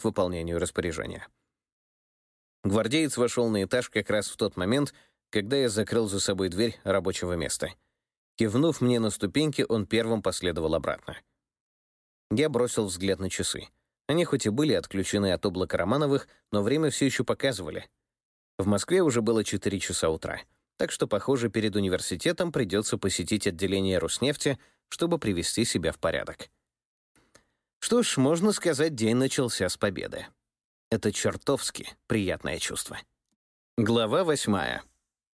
к выполнению распоряжения. Гвардеец вошел на этаж как раз в тот момент, когда я закрыл за собой дверь рабочего места. Кивнув мне на ступеньки, он первым последовал обратно. Я бросил взгляд на часы. Они хоть и были отключены от облака Романовых, но время все еще показывали. В Москве уже было 4 часа утра, так что, похоже, перед университетом придется посетить отделение Роснефти, чтобы привести себя в порядок. Что ж, можно сказать, день начался с победы. Это чертовски приятное чувство. Глава 8.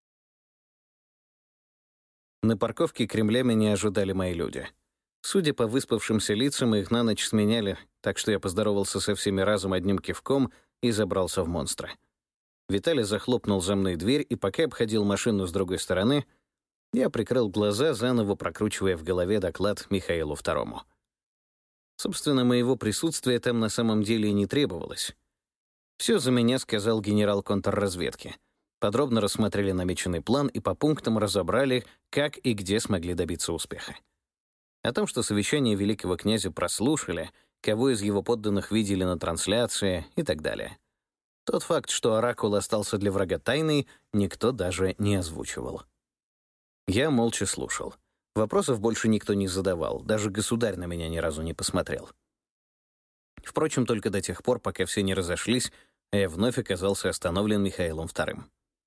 На парковке Кремля меня ожидали мои люди. Судя по выспавшимся лицам, их на ночь сменяли, так что я поздоровался со всеми разом одним кивком и забрался в монстра. Виталий захлопнул за мной дверь, и пока обходил машину с другой стороны, я прикрыл глаза, заново прокручивая в голове доклад Михаилу II. Собственно, моего присутствия там на самом деле и не требовалось. Все за меня сказал генерал контрразведки. Подробно рассмотрели намеченный план и по пунктам разобрали, как и где смогли добиться успеха. О том, что совещание великого князя прослушали, кого из его подданных видели на трансляции и так далее. Тот факт, что оракул остался для врага тайной, никто даже не озвучивал. Я молча слушал. Вопросов больше никто не задавал, даже государь на меня ни разу не посмотрел. Впрочем, только до тех пор, пока все не разошлись, а я вновь оказался остановлен Михаилом II.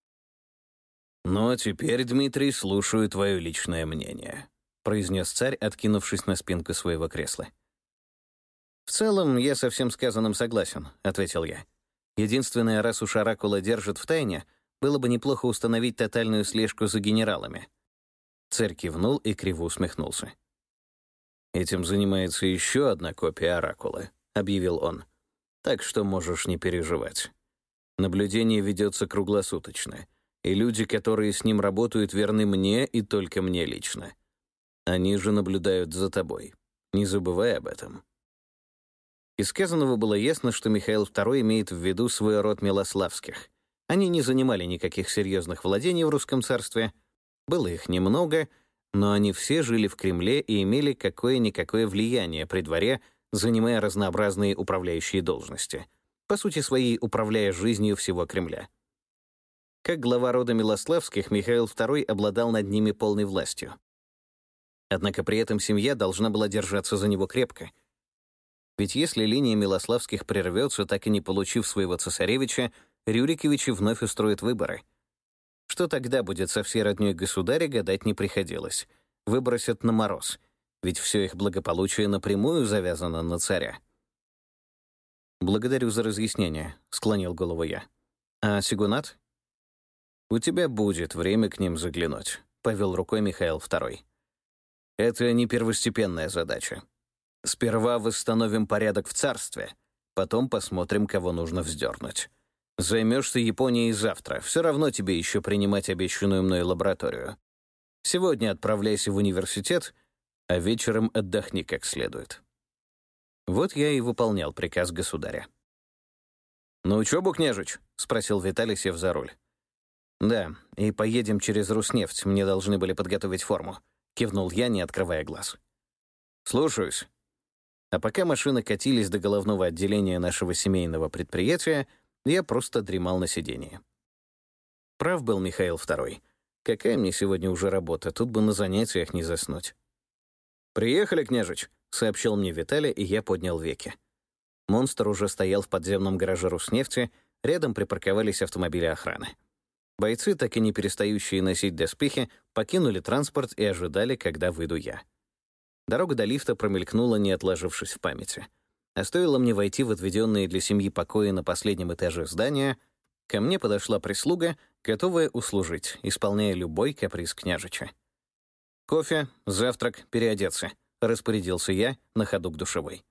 «Ну а теперь, Дмитрий, слушаю твое личное мнение», — произнес царь, откинувшись на спинку своего кресла. «В целом, я со всем сказанным согласен», — ответил я. «Единственное, раз уж оракула держит в тайне, было бы неплохо установить тотальную слежку за генералами». Царь кивнул и криво усмехнулся. «Этим занимается еще одна копия оракула», — объявил он. «Так что можешь не переживать. Наблюдение ведется круглосуточно, и люди, которые с ним работают, верны мне и только мне лично. Они же наблюдают за тобой. Не забывай об этом». Из сказанного было ясно, что Михаил II имеет в виду свой род Милославских. Они не занимали никаких серьезных владений в русском царстве. Было их немного, но они все жили в Кремле и имели какое-никакое влияние при дворе, занимая разнообразные управляющие должности, по сути своей управляя жизнью всего Кремля. Как глава рода Милославских, Михаил II обладал над ними полной властью. Однако при этом семья должна была держаться за него крепко. Ведь если линия Милославских прервется, так и не получив своего цесаревича, Рюриковичи вновь устроят выборы. Что тогда будет со всей роднёй государя, гадать не приходилось. Выбросят на мороз, ведь все их благополучие напрямую завязано на царя. «Благодарю за разъяснение», — склонил голову я. «А Сигунат?» «У тебя будет время к ним заглянуть», — повел рукой Михаил II. «Это не первостепенная задача. Сперва восстановим порядок в царстве, потом посмотрим, кого нужно вздернуть. Займешься Японией завтра, все равно тебе еще принимать обещанную мной лабораторию. Сегодня отправляйся в университет, а вечером отдохни как следует». Вот я и выполнял приказ государя. «На учебу, княжич?» — спросил Виталий, сев за руль. «Да, и поедем через Руснефть, мне должны были подготовить форму», — кивнул я, не открывая глаз. «Слушаюсь». А пока машины катились до головного отделения нашего семейного предприятия, я просто дремал на сидении. Прав был Михаил II. Какая мне сегодня уже работа, тут бы на занятиях не заснуть. «Приехали, княжич», — сообщил мне Виталий, и я поднял веки. Монстр уже стоял в подземном гараже Руснефти, рядом припарковались автомобили охраны. Бойцы, так и не перестающие носить доспехи, покинули транспорт и ожидали, когда выйду я. Дорога до лифта промелькнула, не отложившись в памяти. А стоило мне войти в отведенные для семьи покои на последнем этаже здания, ко мне подошла прислуга, готовая услужить, исполняя любой каприз княжича. «Кофе, завтрак, переодеться», — распорядился я на ходу к душевой.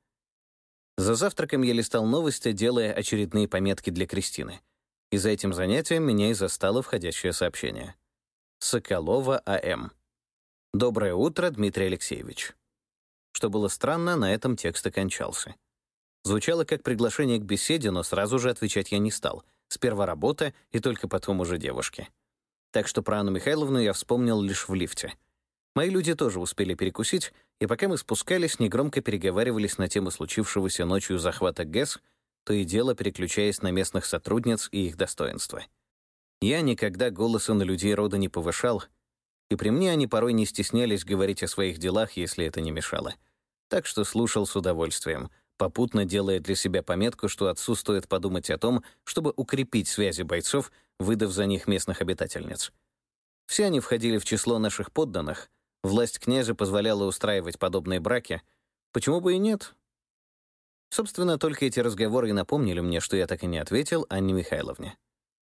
За завтраком я листал новости, делая очередные пометки для Кристины. И за этим занятием меня и застало входящее сообщение. Соколова А.М. «Доброе утро, Дмитрий Алексеевич». Что было странно, на этом текст окончался. Звучало как приглашение к беседе, но сразу же отвечать я не стал. Сперва работа, и только потом уже девушки. Так что про Анну Михайловну я вспомнил лишь в лифте. Мои люди тоже успели перекусить, и пока мы спускались, негромко переговаривались на тему случившегося ночью захвата ГЭС, то и дело переключаясь на местных сотрудниц и их достоинства. Я никогда голоса на людей рода не повышал, и при мне они порой не стеснялись говорить о своих делах, если это не мешало. Так что слушал с удовольствием, попутно делая для себя пометку, что отцу стоит подумать о том, чтобы укрепить связи бойцов, выдав за них местных обитательниц. Все они входили в число наших подданных, власть князя позволяла устраивать подобные браки. Почему бы и нет? Собственно, только эти разговоры и напомнили мне, что я так и не ответил Анне Михайловне.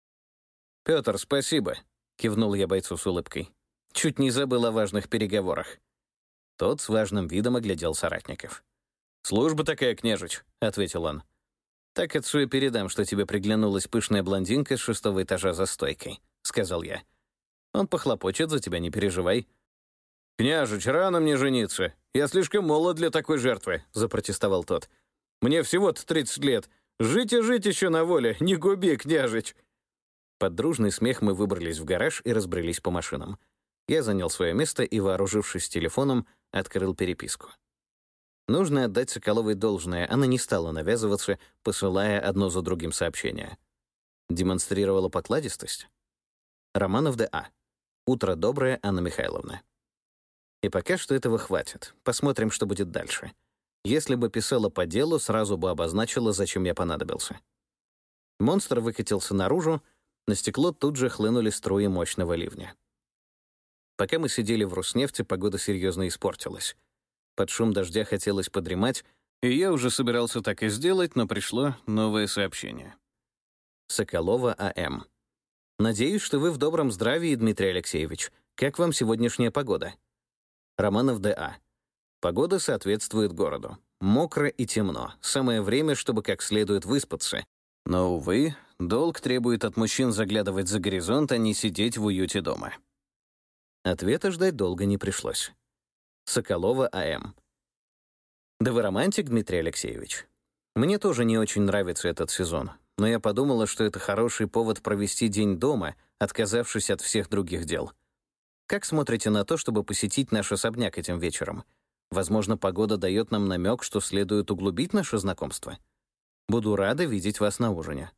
«Петр, спасибо», — кивнул я бойцу с улыбкой. «Чуть не забыл о важных переговорах». Тот с важным видом оглядел соратников. «Служба такая, княжич», — ответил он. «Так отцу и передам, что тебе приглянулась пышная блондинка с 6-го этажа за стойкой», — сказал я. «Он похлопочет за тебя, не переживай». «Княжич, рано мне жениться. Я слишком молод для такой жертвы», — запротестовал тот. «Мне всего-то 30 лет. Жить и жить еще на воле. Не губи, княжич». Под дружный смех мы выбрались в гараж и разбрелись по машинам. Я занял свое место и, вооружившись телефоном, открыл переписку. Нужно отдать Соколовой должное, она не стала навязываться, посылая одно за другим сообщения. Демонстрировала покладистость. Романов Д.А. Утро доброе, Анна Михайловна. И пока что этого хватит. Посмотрим, что будет дальше. Если бы писала по делу, сразу бы обозначила, зачем я понадобился. Монстр выкатился наружу, на стекло тут же хлынули струи мощного ливня. Пока мы сидели в Роснефти, погода серьезно испортилась. Под шум дождя хотелось подремать, и я уже собирался так и сделать, но пришло новое сообщение. Соколова А.М. «Надеюсь, что вы в добром здравии, Дмитрий Алексеевич. Как вам сегодняшняя погода?» Романов Д.А. «Погода соответствует городу. Мокро и темно. Самое время, чтобы как следует выспаться. Но, увы, долг требует от мужчин заглядывать за горизонт, а не сидеть в уюте дома». Ответа ждать долго не пришлось. Соколова А.М. «Да вы романтик, Дмитрий Алексеевич. Мне тоже не очень нравится этот сезон, но я подумала, что это хороший повод провести день дома, отказавшись от всех других дел. Как смотрите на то, чтобы посетить наш особняк этим вечером? Возможно, погода дает нам намек, что следует углубить наше знакомство. Буду рада видеть вас на ужине».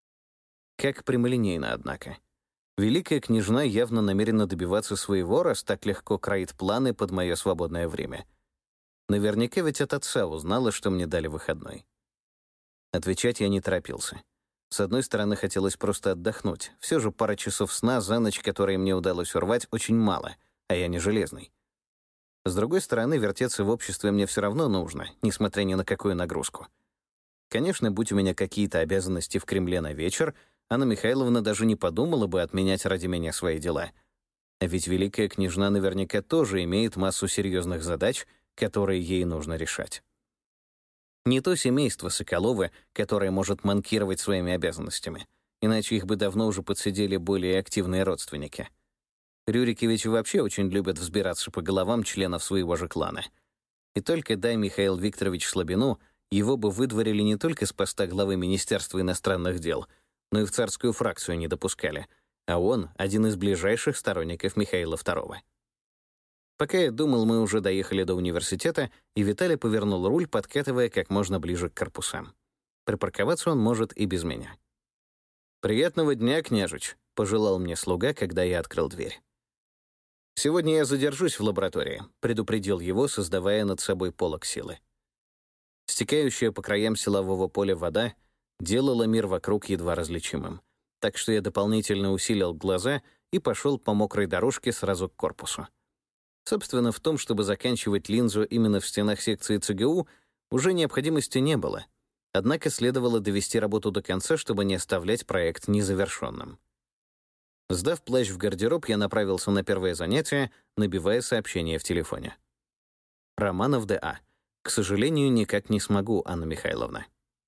Как прямолинейно, однако. Великая княжна явно намерена добиваться своего, раз так легко кроит планы под мое свободное время. Наверняка ведь от отца узнала, что мне дали выходной. Отвечать я не торопился. С одной стороны, хотелось просто отдохнуть. Все же пара часов сна за ночь, которые мне удалось урвать, очень мало, а я не железный. С другой стороны, вертеться в обществе мне все равно нужно, несмотря ни на какую нагрузку. Конечно, будь у меня какие-то обязанности в Кремле на вечер, Анна Михайловна даже не подумала бы отменять ради меня свои дела. А ведь великая княжна наверняка тоже имеет массу серьезных задач, которые ей нужно решать. Не то семейство Соколовы, которое может манкировать своими обязанностями, иначе их бы давно уже подсидели более активные родственники. Рюрики ведь вообще очень любят взбираться по головам членов своего же клана. И только дай Михаил Викторович слабину, его бы выдворили не только с поста главы Министерства иностранных дел, но и в царскую фракцию не допускали, а он — один из ближайших сторонников Михаила II. Пока я думал, мы уже доехали до университета, и Виталий повернул руль, подкатывая как можно ближе к корпусам. Припарковаться он может и без меня. «Приятного дня, княжич», — пожелал мне слуга, когда я открыл дверь. «Сегодня я задержусь в лаборатории», — предупредил его, создавая над собой полог силы. Стекающая по краям силового поля вода делала мир вокруг едва различимым, так что я дополнительно усилил глаза и пошел по мокрой дорожке сразу к корпусу. Собственно, в том, чтобы заканчивать линзу именно в стенах секции ЦГУ, уже необходимости не было. Однако следовало довести работу до конца, чтобы не оставлять проект незавершенным. Сдав плащ в гардероб, я направился на первое занятие, набивая сообщение в телефоне. Романов Д.А. К сожалению, никак не смогу, Анна Михайловна.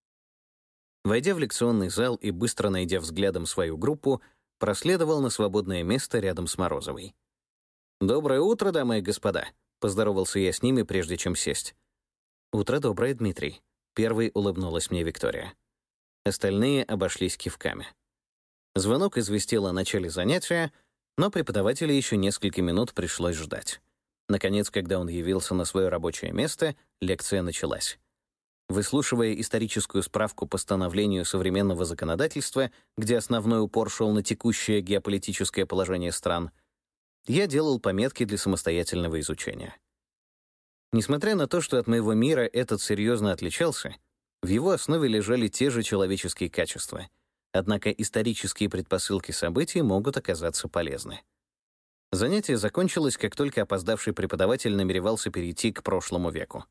Войдя в лекционный зал и быстро найдя взглядом свою группу, проследовал на свободное место рядом с Морозовой. «Доброе утро, дамы и господа», — поздоровался я с ними, прежде чем сесть. «Утро доброе, Дмитрий», — первой улыбнулась мне Виктория. Остальные обошлись кивками. Звонок известил о начале занятия, но преподавателя еще несколько минут пришлось ждать. Наконец, когда он явился на свое рабочее место, лекция началась. Выслушивая историческую справку по становлению современного законодательства, где основной упор шел на текущее геополитическое положение стран, я делал пометки для самостоятельного изучения. Несмотря на то, что от моего мира этот серьезно отличался, в его основе лежали те же человеческие качества, однако исторические предпосылки событий могут оказаться полезны. Занятие закончилось, как только опоздавший преподаватель намеревался перейти к прошлому веку.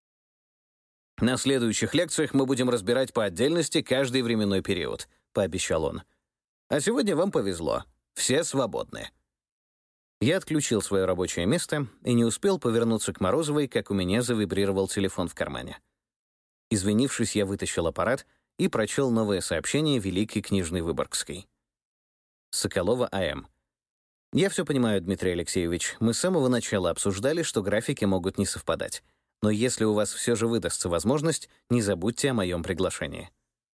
«На следующих лекциях мы будем разбирать по отдельности каждый временной период», — пообещал он. «А сегодня вам повезло. Все свободны». Я отключил свое рабочее место и не успел повернуться к Морозовой, как у меня завибрировал телефон в кармане. Извинившись, я вытащил аппарат и прочел новое сообщение великой княжны Выборгской. Соколова А.М. «Я все понимаю, Дмитрий Алексеевич. Мы с самого начала обсуждали, что графики могут не совпадать. Но если у вас все же выдастся возможность, не забудьте о моем приглашении».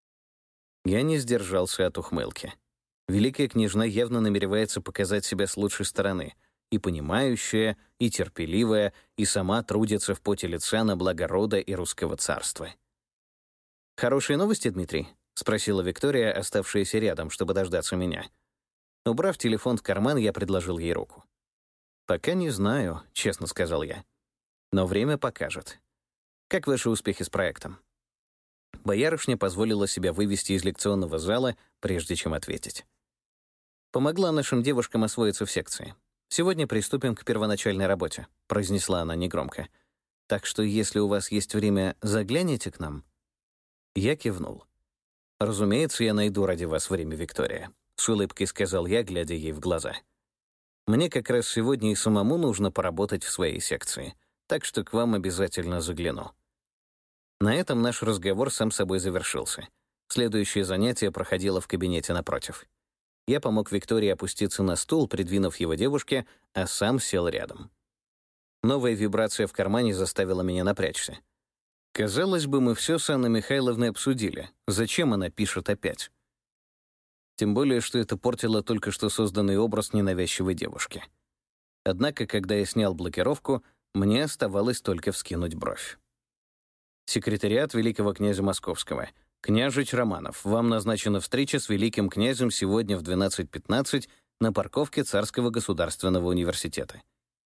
Я не сдержался от ухмылки. Великая княжна явно намеревается показать себя с лучшей стороны, и понимающая, и терпеливая, и сама трудится в поте лица на благо рода и русского царства. «Хорошие новости, Дмитрий?» — спросила Виктория, оставшаяся рядом, чтобы дождаться меня. Убрав телефон в карман, я предложил ей руку. «Пока не знаю», — честно сказал я. «Но время покажет. Как ваши успехи с проектом?» Боярышня позволила себя вывести из лекционного зала, прежде чем ответить. «Помогла нашим девушкам освоиться в секции. Сегодня приступим к первоначальной работе», — произнесла она негромко. «Так что, если у вас есть время, загляните к нам». Я кивнул. «Разумеется, я найду ради вас время, Виктория», — с улыбкой сказал я, глядя ей в глаза. «Мне как раз сегодня и самому нужно поработать в своей секции, так что к вам обязательно загляну». На этом наш разговор сам собой завершился. Следующее занятие проходило в кабинете напротив. Я помог Виктории опуститься на стул, придвинув его девушке, а сам сел рядом. Новая вибрация в кармане заставила меня напрячься. Казалось бы, мы все с Анной Михайловной обсудили. Зачем она пишет опять? Тем более, что это портило только что созданный образ ненавязчивой девушки. Однако, когда я снял блокировку, мне оставалось только вскинуть бровь. Секретариат великого князя Московского. «Княжич Романов, вам назначена встреча с великим князем сегодня в 12:15 на парковке Царского государственного университета».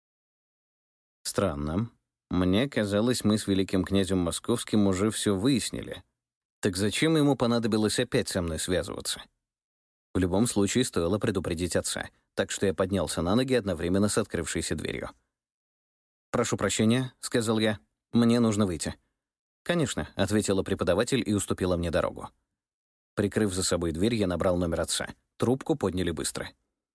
Странно. Мне казалось, мы с великим князем Московским уже все выяснили. Так зачем ему понадобилось опять со мной связываться? В любом случае, стоило предупредить отца, так что я поднялся на ноги одновременно с открывшейся дверью. «Прошу прощения», — сказал я, — «мне нужно выйти». «Конечно», — ответила преподаватель и уступила мне дорогу. Прикрыв за собой дверь, я набрал номер отца. Трубку подняли быстро.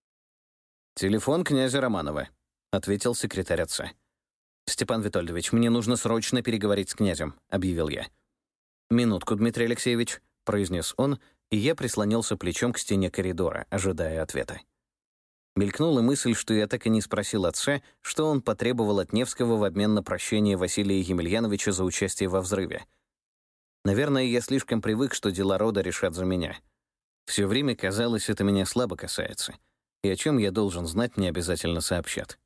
«Телефон князя Романова», — ответил секретарь отца. «Степан Витольдович, мне нужно срочно переговорить с князем», — объявил я. «Минутку, Дмитрий Алексеевич», — произнес он, и я прислонился плечом к стене коридора, ожидая ответа. Мелькнула мысль, что я так и не спросил отца, что он потребовал от Невского в обмен на прощение Василия Емельяновича за участие во взрыве. Наверное, я слишком привык, что дела рода решат за меня. Все время казалось, это меня слабо касается, и о чем я должен знать, мне обязательно сообщат.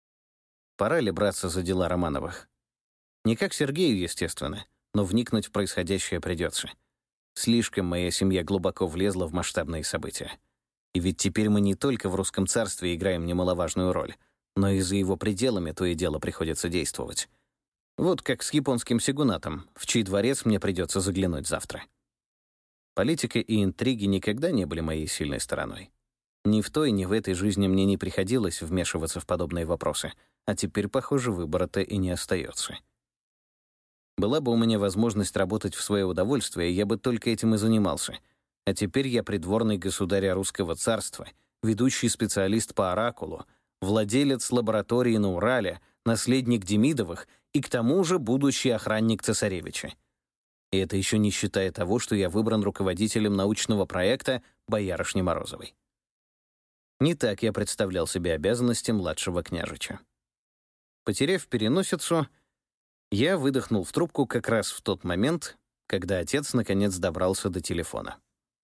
Пора ли браться за дела Романовых? Не как Сергею, естественно, но вникнуть в происходящее придется. Слишком моя семья глубоко влезла в масштабные события. И ведь теперь мы не только в русском царстве играем немаловажную роль, но и за его пределами то и дело приходится действовать. Вот как с японским сёгунатом, в чей дворец мне придется заглянуть завтра. Политика и интриги никогда не были моей сильной стороной. Ни в той, ни в этой жизни мне не приходилось вмешиваться в подобные вопросы, а теперь, похоже, выбора-то и не остается. Была бы у меня возможность работать в свое удовольствие, я бы только этим и занимался. А теперь я придворный государя русского царства, ведущий специалист по оракулу, владелец лаборатории на Урале, наследник Демидовых и к тому же будущий охранник цесаревича. И это еще не считая того, что я выбран руководителем научного проекта боярышни Морозовой. Не так я представлял себе обязанности младшего княжича. Потеряв переносицу, я выдохнул в трубку как раз в тот момент, когда отец наконец добрался до телефона.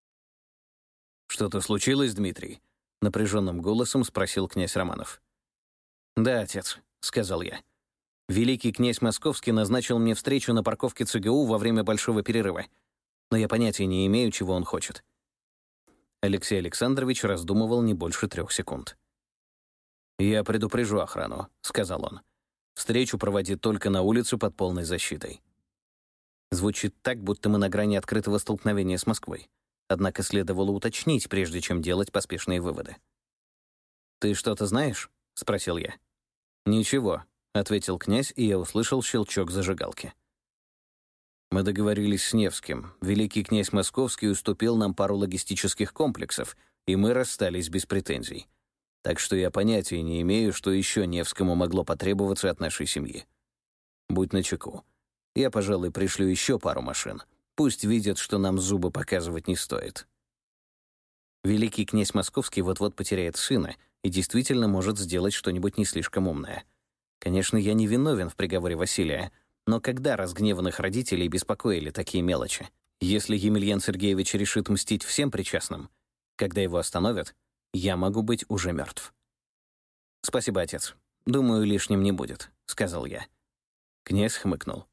«Что-то случилось, Дмитрий?» — напряженным голосом спросил князь Романов. «Да, отец», — сказал я. Великий князь Московский назначил мне встречу на парковке ЦГУ во время большого перерыва, но я понятия не имею, чего он хочет». Алексей Александрович раздумывал не больше 3 секунд. «Я предупрежу охрану», — сказал он. «Встречу проводи только на улице под полной защитой». Звучит так, будто мы на грани открытого столкновения с Москвой. Однако следовало уточнить, прежде чем делать поспешные выводы. «Ты что-то знаешь?» — спросил я. «Ничего», — ответил князь, и я услышал щелчок зажигалки. «Мы договорились с Невским. Великий князь Московский уступил нам пару логистических комплексов, и мы расстались без претензий. Так что я понятия не имею, что еще Невскому могло потребоваться от нашей семьи. Будь начеку. Я, пожалуй, пришлю еще пару машин. Пусть видят, что нам зубы показывать не стоит». Великий князь Московский вот-вот потеряет сына и действительно может сделать что-нибудь не слишком умное. Конечно, я не виновен в приговоре Василия, но когда разгневанных родителей беспокоили такие мелочи? Если Емельян Сергеевич решит мстить всем причастным, когда его остановят, я могу быть уже мертв. «Спасибо, отец. Думаю, лишним не будет», — сказал я. Князь хмыкнул.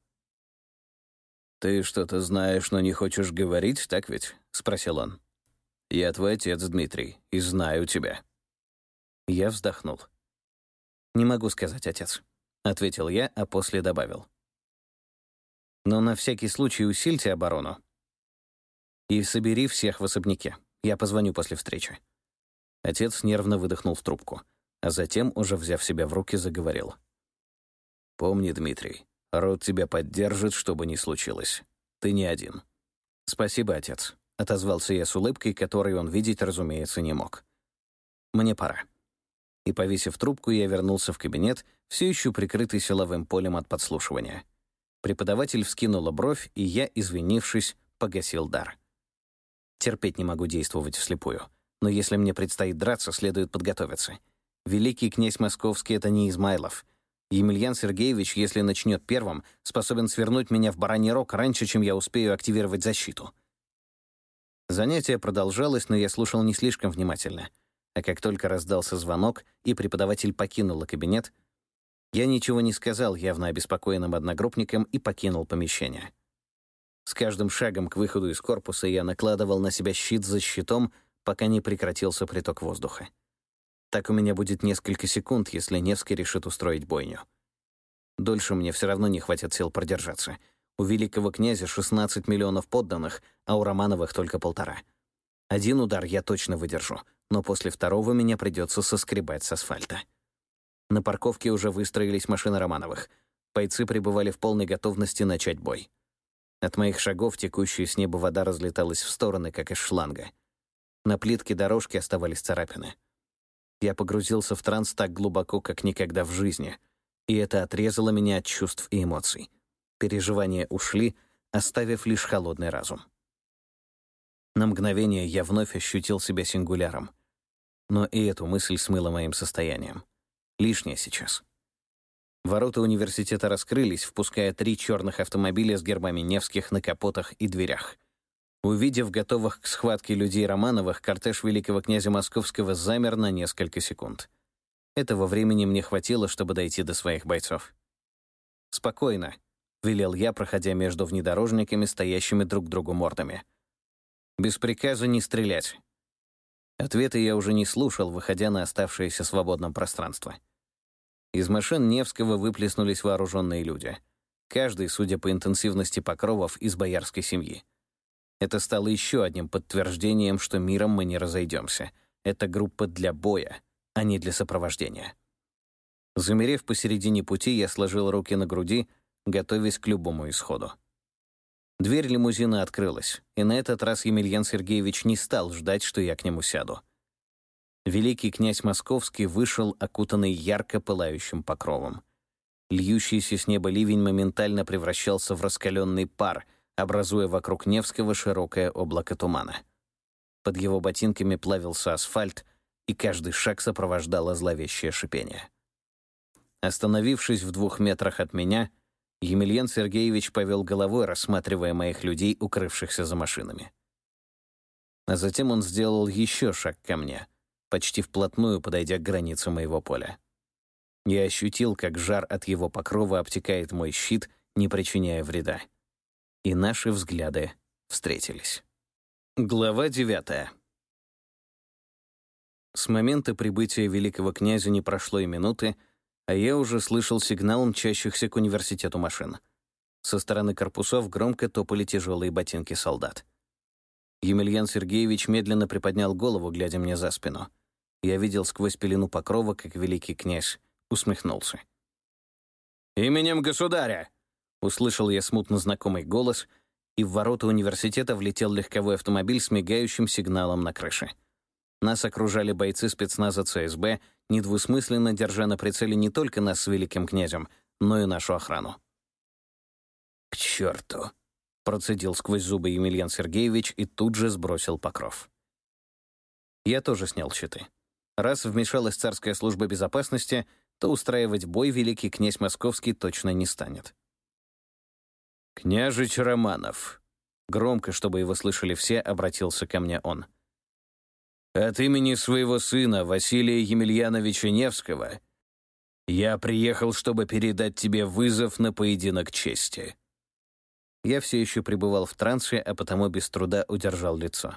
«Ты что-то знаешь, но не хочешь говорить, так ведь?» — спросил он. «Я твой отец, Дмитрий, и знаю тебя». Я вздохнул. «Не могу сказать, отец», — ответил я, а после добавил. «Но на всякий случай усильте оборону и собери всех в особняке. Я позвоню после встречи». Отец нервно выдохнул в трубку, а затем, уже взяв себя в руки, заговорил. «Помни, Дмитрий, род тебя поддержит, что бы ни случилось. Ты не один». «Спасибо, отец», — отозвался я с улыбкой, которой он видеть, разумеется, не мог. «Мне пора». И, повесив трубку, я вернулся в кабинет, все еще прикрытый силовым полем от подслушивания. Преподаватель вскинула бровь, и я, извинившись, погасил дар. Терпеть не могу действовать вслепую. Но если мне предстоит драться, следует подготовиться. Великий князь Московский — это не Измайлов. Емельян Сергеевич, если начнет первым, способен свернуть меня в бараний рог раньше, чем я успею активировать защиту. Занятие продолжалось, но я слушал не слишком внимательно. А как только раздался звонок, и преподаватель покинула кабинет, я ничего не сказал явно обеспокоенным одногруппникам и покинул помещение. С каждым шагом к выходу из корпуса я накладывал на себя щит за щитом, пока не прекратился приток воздуха. Так у меня будет несколько секунд, если Невский решит устроить бойню. Дольше мне все равно не хватит сил продержаться. У великого князя 16 миллионов подданных, а у Романовых только 1,5. Один удар я точно выдержу, но после второго меня придется соскребать с асфальта. На парковке уже выстроились машины Романовых. Бойцы пребывали в полной готовности начать бой. От моих шагов текущая с неба вода разлеталась в стороны, как из шланга. На плитке дорожки оставались царапины. Я погрузился в транс так глубоко, как никогда в жизни, и это отрезало меня от чувств и эмоций. Переживания ушли, оставив лишь холодный разум. На мгновение я вновь ощутил себя сингуляром. Но и эту мысль смыло моим состоянием. Лишнее сейчас. Ворота университета раскрылись, впуская 3 черных автомобиля с гербами Невских на капотах и дверях. Увидев готовых к схватке людей Романовых, кортеж великого князя Московского замер на несколько секунд. Этого времени мне хватило, чтобы дойти до своих бойцов. «Спокойно», — велел я, проходя между внедорожниками, стоящими друг к другу мордами. «Без приказа не стрелять». Ответы я уже не слушал, выходя на оставшееся свободное пространство. Из машин Невского выплеснулись вооруженные люди. Каждый, судя по интенсивности покровов, из боярской семьи. Это стало еще одним подтверждением, что миром мы не разойдемся. Это группа для боя, а не для сопровождения. Замерев посередине пути, я сложил руки на груди, готовясь к любому исходу. Дверь лимузина открылась, и на этот раз Емельян Сергеевич не стал ждать, что я к нему сяду. Великий князь Московский вышел, окутанный ярко пылающим покровом. Льющийся с неба ливень моментально превращался в раскаленный пар, образуя вокруг Невского широкое облако тумана. Под его ботинками плавился асфальт, и каждый шаг сопровождало зловещее шипение. Остановившись в 2 метрах от меня, Емельян Сергеевич повел головой, рассматривая моих людей, укрывшихся за машинами. А затем он сделал еще шаг ко мне, почти вплотную подойдя к границе моего поля. Я ощутил, как жар от его покрова обтекает мой щит, не причиняя вреда. И наши взгляды встретились. Глава 9. С момента прибытия великого князя не прошло и минуты, а я уже слышал сигнал мчащихся к университету машин. Со стороны корпусов громко топали тяжелые ботинки солдат. Емельян Сергеевич медленно приподнял голову, глядя мне за спину. Я видел сквозь пелену покрова, как великий князь усмехнулся. «Именем государя!» — услышал я смутно знакомый голос, и в ворота университета влетел легковой автомобиль с мигающим сигналом на крыше. Нас окружали бойцы спецназа ЦСБ, недвусмысленно держа на прицеле не только нас с великим князем, но и нашу охрану. «К черту!» — процедил сквозь зубы Емельян Сергеевич и тут же сбросил покров. Я тоже снял щиты. Раз вмешалась царская служба безопасности, то устраивать бой великий князь Московский точно не станет. «Княжич Романов», — громко, чтобы его слышали все, обратился ко мне он. «От имени своего сына Василия Емельяновича Невского я приехал, чтобы передать тебе вызов на поединок чести». Я все еще пребывал в трансе, а потому без труда удержал лицо.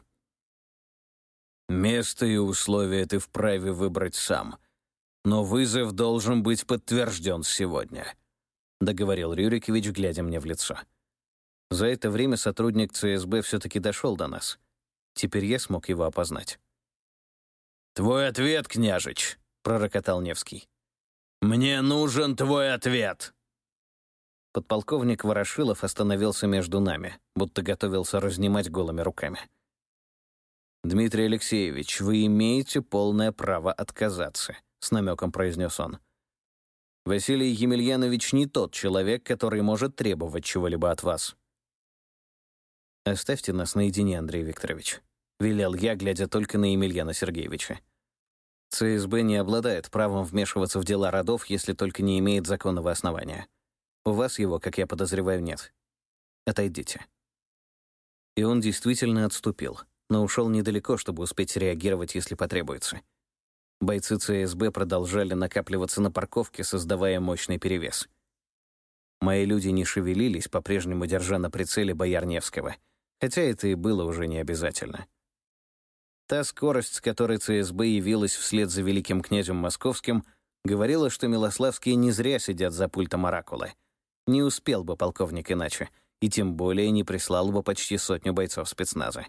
«Место и условия ты вправе выбрать сам, но вызов должен быть подтвержден сегодня», — договорил Рюрикович, глядя мне в лицо. За это время сотрудник ЦСБ все-таки дошел до нас. Теперь я смог его опознать. «Твой ответ, княжич», — пророкотал Невский. «Мне нужен твой ответ». Подполковник Ворошилов остановился между нами, будто готовился разнимать голыми руками. «Дмитрий Алексеевич, вы имеете полное право отказаться», — с намеком произнес он. «Василий Емельянович не тот человек, который может требовать чего-либо от вас». «Оставьте нас наедине, Андрей Викторович», — велел я, глядя только на Емельяна Сергеевича. «ЦСБ не обладает правом вмешиваться в дела родов, если только не имеет законного основания. У вас его, как я подозреваю, нет. Отойдите». И он действительно отступил, но ушел недалеко, чтобы успеть реагировать, если потребуется. Бойцы ЦСБ продолжали накапливаться на парковке, создавая мощный перевес. Мои люди не шевелились, по-прежнему держа на прицеле бояр Невского, хотя это и было уже не обязательно. Та скорость, с которой ЦСБ явилась вслед за великим князем Московским, говорила, что Милославские не зря сидят за пультом оракула. Не успел бы полковник иначе, и тем более не прислал бы почти 100 бойцов спецназа.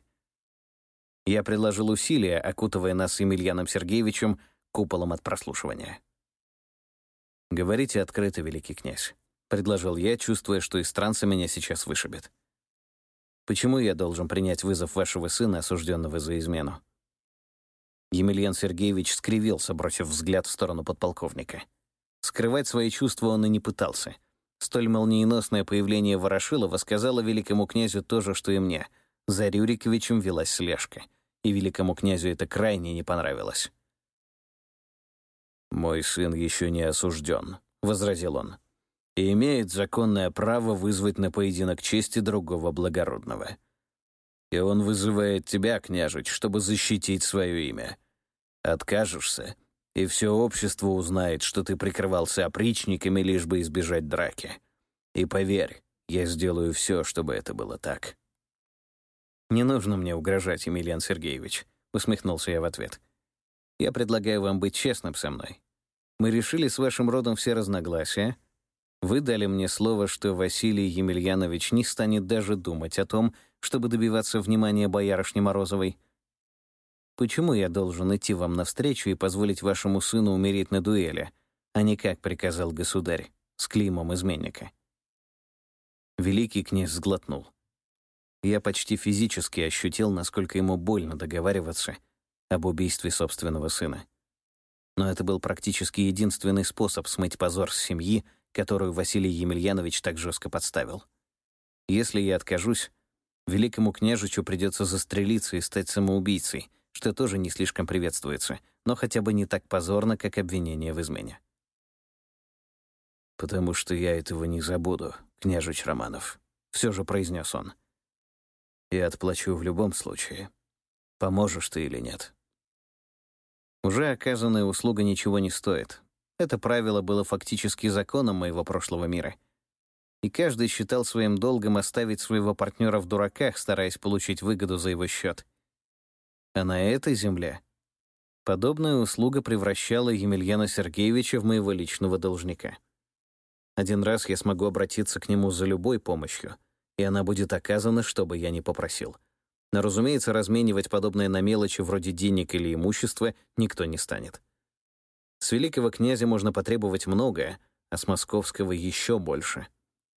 Я приложил усилия, окутывая нас с Емельяном Сергеевичем куполом от прослушивания. «Говорите открыто, великий князь», — предложил я, чувствуя, что из транса меня сейчас вышибет. «Почему я должен принять вызов вашего сына, осужденного за измену?» Емельян Сергеевич скривился, бросив взгляд в сторону подполковника. Скрывать свои чувства он и не пытался. Столь молниеносное появление Ворошилова сказало великому князю то же, что и мне. За Рюриковичем велась слежка, и великому князю это крайне не понравилось. «Мой сын еще не осужден», — возразил он, «и имеет законное право вызвать на поединок чести другого благородного. И он вызывает тебя, княжич, чтобы защитить свое имя. Откажешься, и все общество узнает, что ты прикрывался опричниками, лишь бы избежать драки. И поверь, я сделаю все, чтобы это было так». «Не нужно мне угрожать, Емельян Сергеевич», — усмехнулся я в ответ. «Я предлагаю вам быть честным со мной. Мы решили с вашим родом все разногласия. Вы дали мне слово, что Василий Емельянович не станет даже думать о том, чтобы добиваться внимания боярышни Морозовой. Почему я должен идти вам навстречу и позволить вашему сыну умереть на дуэли, а не как приказал государь, с клеймом изменника?» Великий князь сглотнул. Я почти физически ощутил, насколько ему больно договариваться об убийстве собственного сына. Но это был практически единственный способ смыть позор с семьи, которую Василий Емельянович так жестко подставил. Если я откажусь, великому княжичу придется застрелиться и стать самоубийцей, что тоже не слишком приветствуется, но хотя бы не так позорно, как обвинение в измене. «Потому что я этого не забуду, княжич Романов», — все же произнес он. «И отплачу в любом случае. Поможешь ты или нет». Уже оказанная услуга ничего не стоит. Это правило было фактически законом моего прошлого мира. И каждый считал своим долгом оставить своего партнера в дураках, стараясь получить выгоду за его счет. А на этой земле подобная услуга превращала Емельяна Сергеевича в моего личного должника. Один раз я смогу обратиться к нему за любой помощью, и она будет оказана, что бы я ни попросил. Но, разумеется, разменивать подобное на мелочи вроде денег или имущества никто не станет. С великого князя можно потребовать многое, а с московского еще больше.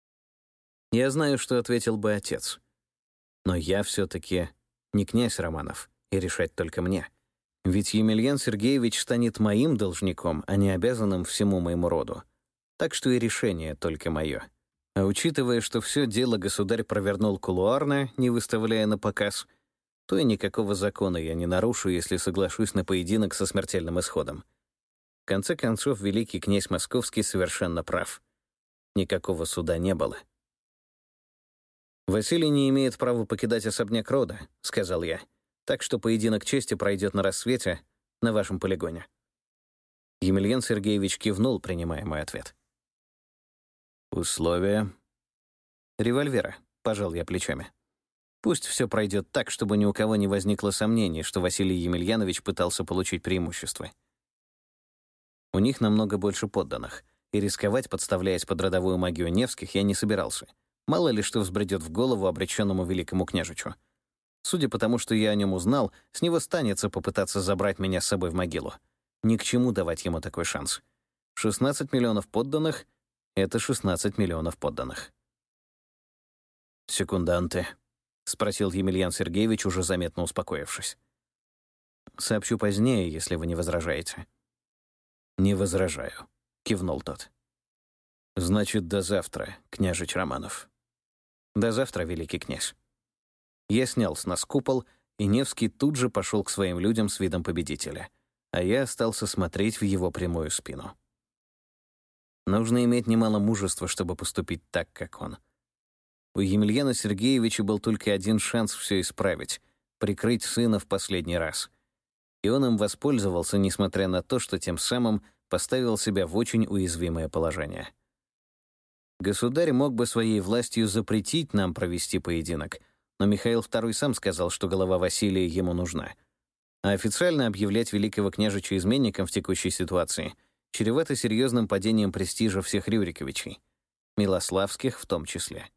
Я знаю, что ответил бы отец. Но я все-таки не князь Романов, и решать только мне. Ведь Емельян Сергеевич станет моим должником, а не обязанным всему моему роду. Так что и решение только мое. А учитывая, что все дело государь провернул кулуарно, не выставляя на показ, то и никакого закона я не нарушу, если соглашусь на поединок со смертельным исходом. В конце концов, великий князь Московский совершенно прав. Никакого суда не было. «Василий не имеет права покидать особняк рода», — сказал я. «Так что поединок чести пройдет на рассвете на вашем полигоне». Емельян Сергеевич кивнул, принимая мой ответ. «Условия?» «Револьвера», — пожал я плечами. «Пусть все пройдет так, чтобы ни у кого не возникло сомнений, что Василий Емельянович пытался получить преимущество. У них намного больше подданных, и рисковать, подставляясь под родовую магию Невских, я не собирался. Мало ли что взбредет в голову обреченному великому княжичу. Судя по тому, что я о нем узнал, с него станется попытаться забрать меня с собой в могилу. Ни к чему давать ему такой шанс. 16 миллионов подданных — это 16 миллионов подданных. «Секунданты», — спросил Емельян Сергеевич, уже заметно успокоившись. «Сообщу позднее, если вы не возражаете». «Не возражаю», — кивнул тот. «Значит, до завтра, княжич Романов». «До завтра, великий князь». Я снял с нас купол, и Невский тут же пошел к своим людям с видом победителя, а я остался смотреть в его прямую спину. Нужно иметь немало мужества, чтобы поступить так, как он. У Емельяна Сергеевича был только один шанс все исправить — прикрыть сына в последний раз. И он им воспользовался, несмотря на то, что тем самым поставил себя в очень уязвимое положение. Государь мог бы своей властью запретить нам провести поединок, но Михаил II сам сказал, что голова Василия ему нужна. А официально объявлять великого княжича изменником в текущей ситуации чревато серьезным падением престижа всех Рюриковичей, Милославских в том числе.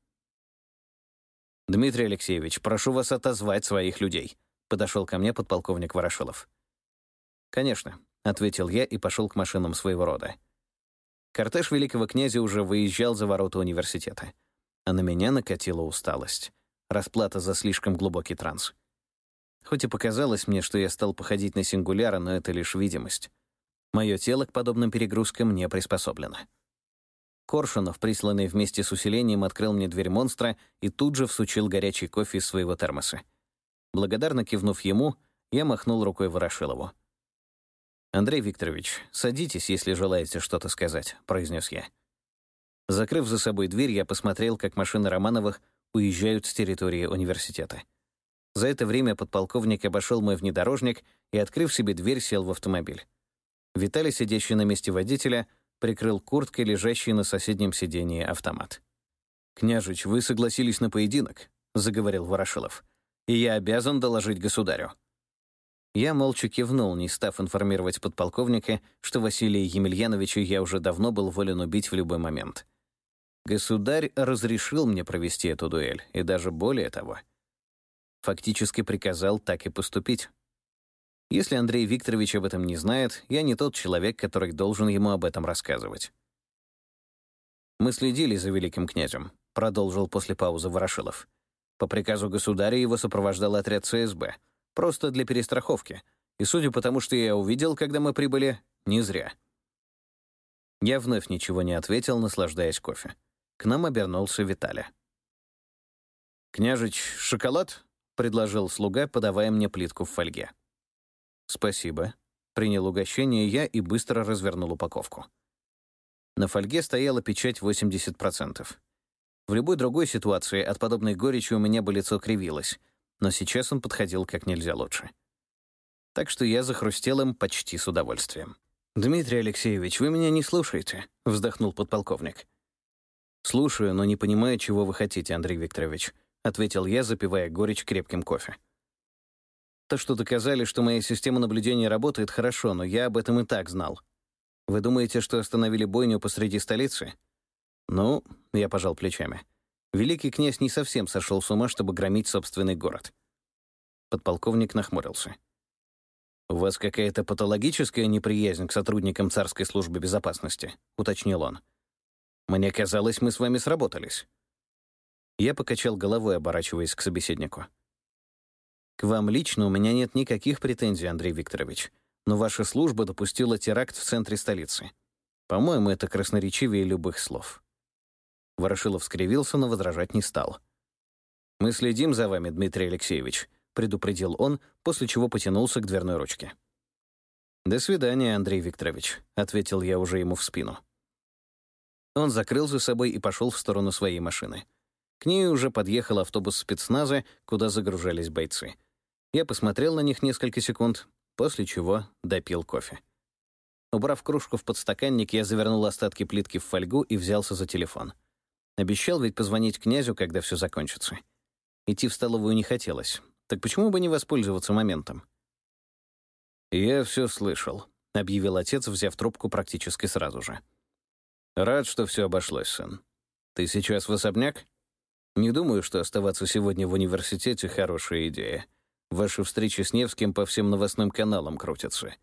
«Дмитрий Алексеевич, прошу вас отозвать своих людей», — подошел ко мне подполковник Ворошилов. «Конечно», — ответил я и пошел к машинам своего рода. Кортеж великого князя уже выезжал за ворота университета, а на меня накатила усталость. Расплата за слишком глубокий транс. Хоть и показалось мне, что я стал походить на сингуляра, но это лишь видимость. Мое тело к подобным перегрузкам не приспособлено. Коршунов, присланный вместе с усилением, открыл мне дверь монстра и тут же всучил горячий кофе из своего термоса. Благодарно кивнув ему, я махнул рукой Ворошилову. «Андрей Викторович, садитесь, если желаете что-то сказать», — произнес я. Закрыв за собой дверь, я посмотрел, как машины Романовых уезжают с территории университета. За это время подполковник обошел мой внедорожник и, открыв себе дверь, сел в автомобиль. Виталий, сидящий на месте водителя, прикрыл курткой лежащий на соседнем сидении автомат. «Княжич, вы согласились на поединок», — заговорил Ворошилов, «и я обязан доложить государю». Я молча кивнул, не став информировать подполковника, что Василия Емельяновича я уже давно был волен убить в любой момент. Государь разрешил мне провести эту дуэль, и даже более того. Фактически приказал так и поступить. Если Андрей Викторович об этом не знает, я не тот человек, который должен ему об этом рассказывать. «Мы следили за великим князем», — продолжил после паузы Ворошилов. «По приказу государя его сопровождал отряд ЦСБ, просто для перестраховки, и, судя по тому, что я увидел, когда мы прибыли, не зря». Я вновь ничего не ответил, наслаждаясь кофе. К нам обернулся Виталя. «Княжич, шоколад?» — предложил слуга, подавая мне плитку в фольге. «Спасибо». Принял угощение я и быстро развернул упаковку. На фольге стояла печать 80%. В любой другой ситуации от подобной горечи у меня бы лицо кривилось, но сейчас он подходил как нельзя лучше. Так что я захрустел им почти с удовольствием. «Дмитрий Алексеевич, вы меня не слушаете», — вздохнул подполковник. «Слушаю, но не понимаю, чего вы хотите, Андрей Викторович», — ответил я, запивая горечь крепким кофе. «То, что доказали, что моя система наблюдения работает хорошо, но я об этом и так знал. Вы думаете, что остановили бойню посреди столицы?» «Ну», — я пожал плечами, — «великий князь не совсем сошел с ума, чтобы громить собственный город». Подполковник нахмурился. «У вас какая-то патологическая неприязнь к сотрудникам царской службы безопасности», — уточнил он. «Мне казалось, мы с вами сработались». Я покачал головой, оборачиваясь к собеседнику. «К вам лично у меня нет никаких претензий, Андрей Викторович, но ваша служба допустила теракт в центре столицы. По-моему, это красноречивее любых слов». Ворошилов скривился, но возражать не стал. «Мы следим за вами, Дмитрий Алексеевич», — предупредил он, после чего потянулся к дверной ручке. «До свидания, Андрей Викторович», — ответил я уже ему в спину. Он закрыл за собой и пошел в сторону своей машины. К ней уже подъехал автобус спецназа, куда загружались бойцы. Я посмотрел на них несколько секунд, после чего допил кофе. Убрав кружку в подстаканник, я завернул остатки плитки в фольгу и взялся за телефон. Обещал ведь позвонить князю, когда все закончится. Идти в столовую не хотелось. Так почему бы не воспользоваться моментом? «Я все слышал», — объявил отец, взяв трубку практически сразу же. «Рад, что все обошлось, сын. Ты сейчас в особняк? Не думаю, что оставаться сегодня в университете — хорошая идея. Ваши встречи с Невским по всем новостным каналам крутятся».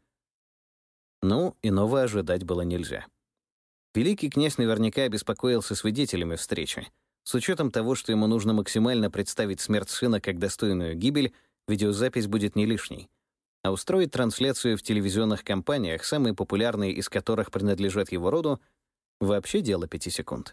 Ну, иного ожидать было нельзя. Великий князь наверняка обеспокоился свидетелями встречи. С учетом того, что ему нужно максимально представить смерть сына как достойную гибель, видеозапись будет не лишней. А устроить трансляцию в телевизионных компаниях, самые популярные из которых принадлежат его роду, вообще дело 5 секунд.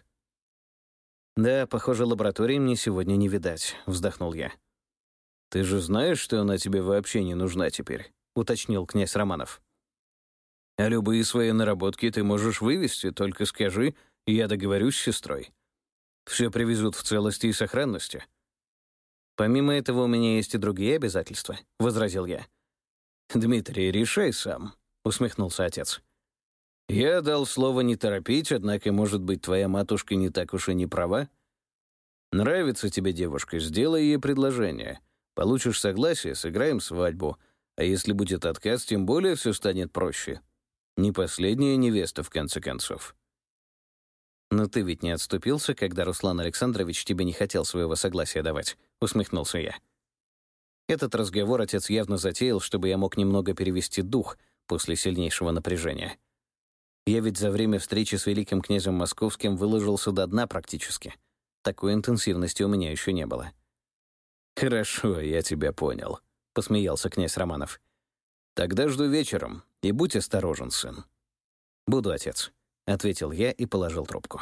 «Да, похоже, лаборатории мне сегодня не видать», — вздохнул я. «Ты же знаешь, что она тебе вообще не нужна теперь», — уточнил князь Романов. «А любые свои наработки ты можешь вывести, только скажи, и я договорюсь с сестрой. Все привезут в целости и сохранности». «Помимо этого у меня есть и другие обязательства», — возразил я. «Дмитрий, решай сам», — усмехнулся отец. «Я дал слово не торопить, однако, может быть, твоя матушка не так уж и не права? Нравится тебе девушка, сделай ей предложение. Получишь согласие — сыграем свадьбу, а если будет отказ, тем более все станет проще. Не последняя невеста, в конце концов». «Но ты ведь не отступился, когда Руслан Александрович тебе не хотел своего согласия давать», — усмехнулся я. Этот разговор отец явно затеял, чтобы я мог немного перевести дух после сильнейшего напряжения. Я ведь за время встречи с великим князем Московским выложился до дна практически. Такой интенсивности у меня еще не было. «Хорошо, я тебя понял», — посмеялся князь Романов. «Тогда жду вечером, и будь осторожен, сын». «Буду, отец», — ответил я и положил трубку.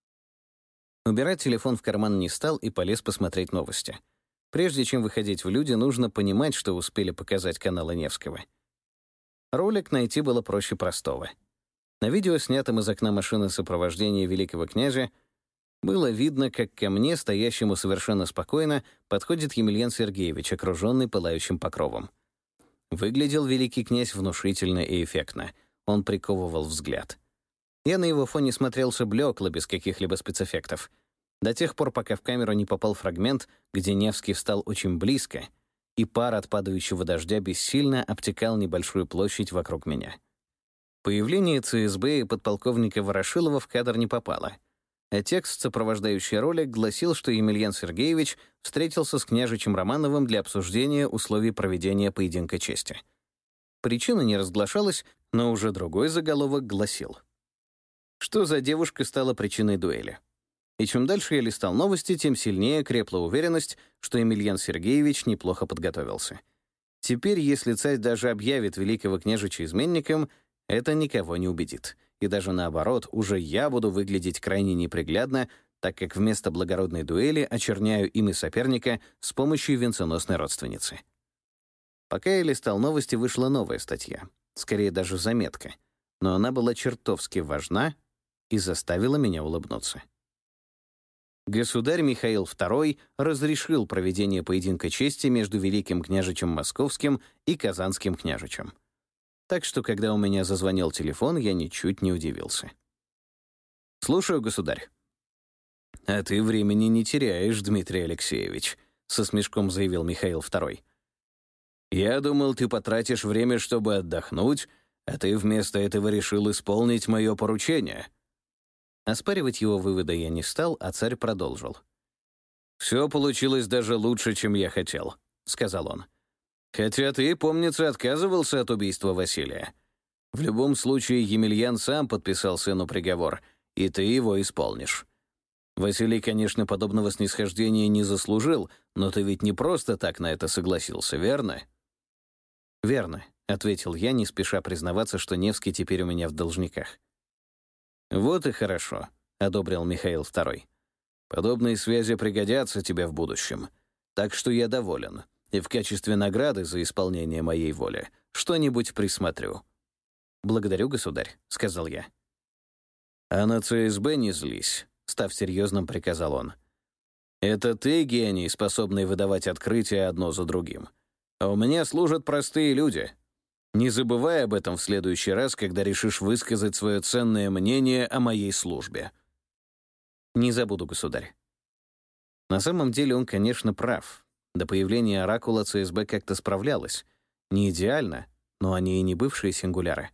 Убирать телефон в карман не стал и полез посмотреть новости. Прежде чем выходить в люди, нужно понимать, что успели показать каналы Невского. Ролик найти было проще простого. На видео, снятом из окна машины сопровождения великого князя, было видно, как ко мне, стоящему совершенно спокойно, подходит Емельян Сергеевич, окруженный пылающим покровом. Выглядел великий князь внушительно и эффектно. Он приковывал взгляд. Я на его фоне смотрелся блекло, без каких-либо спецэффектов. До тех пор, пока в камеру не попал фрагмент, где Невский встал очень близко, и пар от падающего дождя бессильно обтекал небольшую площадь вокруг меня. Появление ЦСБ и подполковника Ворошилова в кадр не попало, а текст, сопровождающий ролик, гласил, что Емельян Сергеевич встретился с княжичем Романовым для обсуждения условий проведения поединка чести. Причина не разглашалась, но уже другой заголовок гласил: «Что за девушка стала причиной дуэли?» И чем дальше я листал новости, тем сильнее крепла уверенность, что Емельян Сергеевич неплохо подготовился. Теперь, если царь даже объявит великого княжича изменником, это никого не убедит. И даже наоборот, уже я буду выглядеть крайне неприглядно, так как вместо благородной дуэли очерняю имя соперника с помощью венценосной родственницы. Пока я листал новости, вышла новая статья. Скорее даже заметка. Но она была чертовски важна и заставила меня улыбнуться. Государь Михаил II разрешил проведение поединка чести между великим княжичем Московским и Казанским княжичем. Так что, когда у меня зазвонил телефон, я ничуть не удивился. «Слушаю, государь». «А ты времени не теряешь, Дмитрий Алексеевич», — со смешком заявил Михаил II. «Я думал, ты потратишь время, чтобы отдохнуть, а ты вместо этого решил исполнить мое поручение». Оспаривать его выводы я не стал, а царь продолжил. «Все получилось даже лучше, чем я хотел», — сказал он. «Хотя ты, помнится, отказывался от убийства Василия. В любом случае, Емельян сам подписал сыну приговор, и ты его исполнишь. Василий, конечно, подобного снисхождения не заслужил, но ты ведь не просто так на это согласился, верно?» «Верно», — ответил я, не спеша признаваться, что Невский теперь у меня в должниках. «Вот и хорошо», — одобрил Михаил II. «Подобные связи пригодятся тебе в будущем. Так что я доволен, и в качестве награды за исполнение моей воли что-нибудь присмотрю». «Благодарю, государь», — сказал я. «А на ЦСБ не злись», — став серьезным, приказал он. «Это ты, гений, способный выдавать открытия одно за другим. А у меня служат простые люди. Не забывай об этом в следующий раз, когда решишь высказать свое ценное мнение о моей службе». «Не забуду, государь». На самом деле он, конечно, прав. До появления оракула ЦСБ как-то справлялась. Не идеально, но они и не бывшие сингуляры.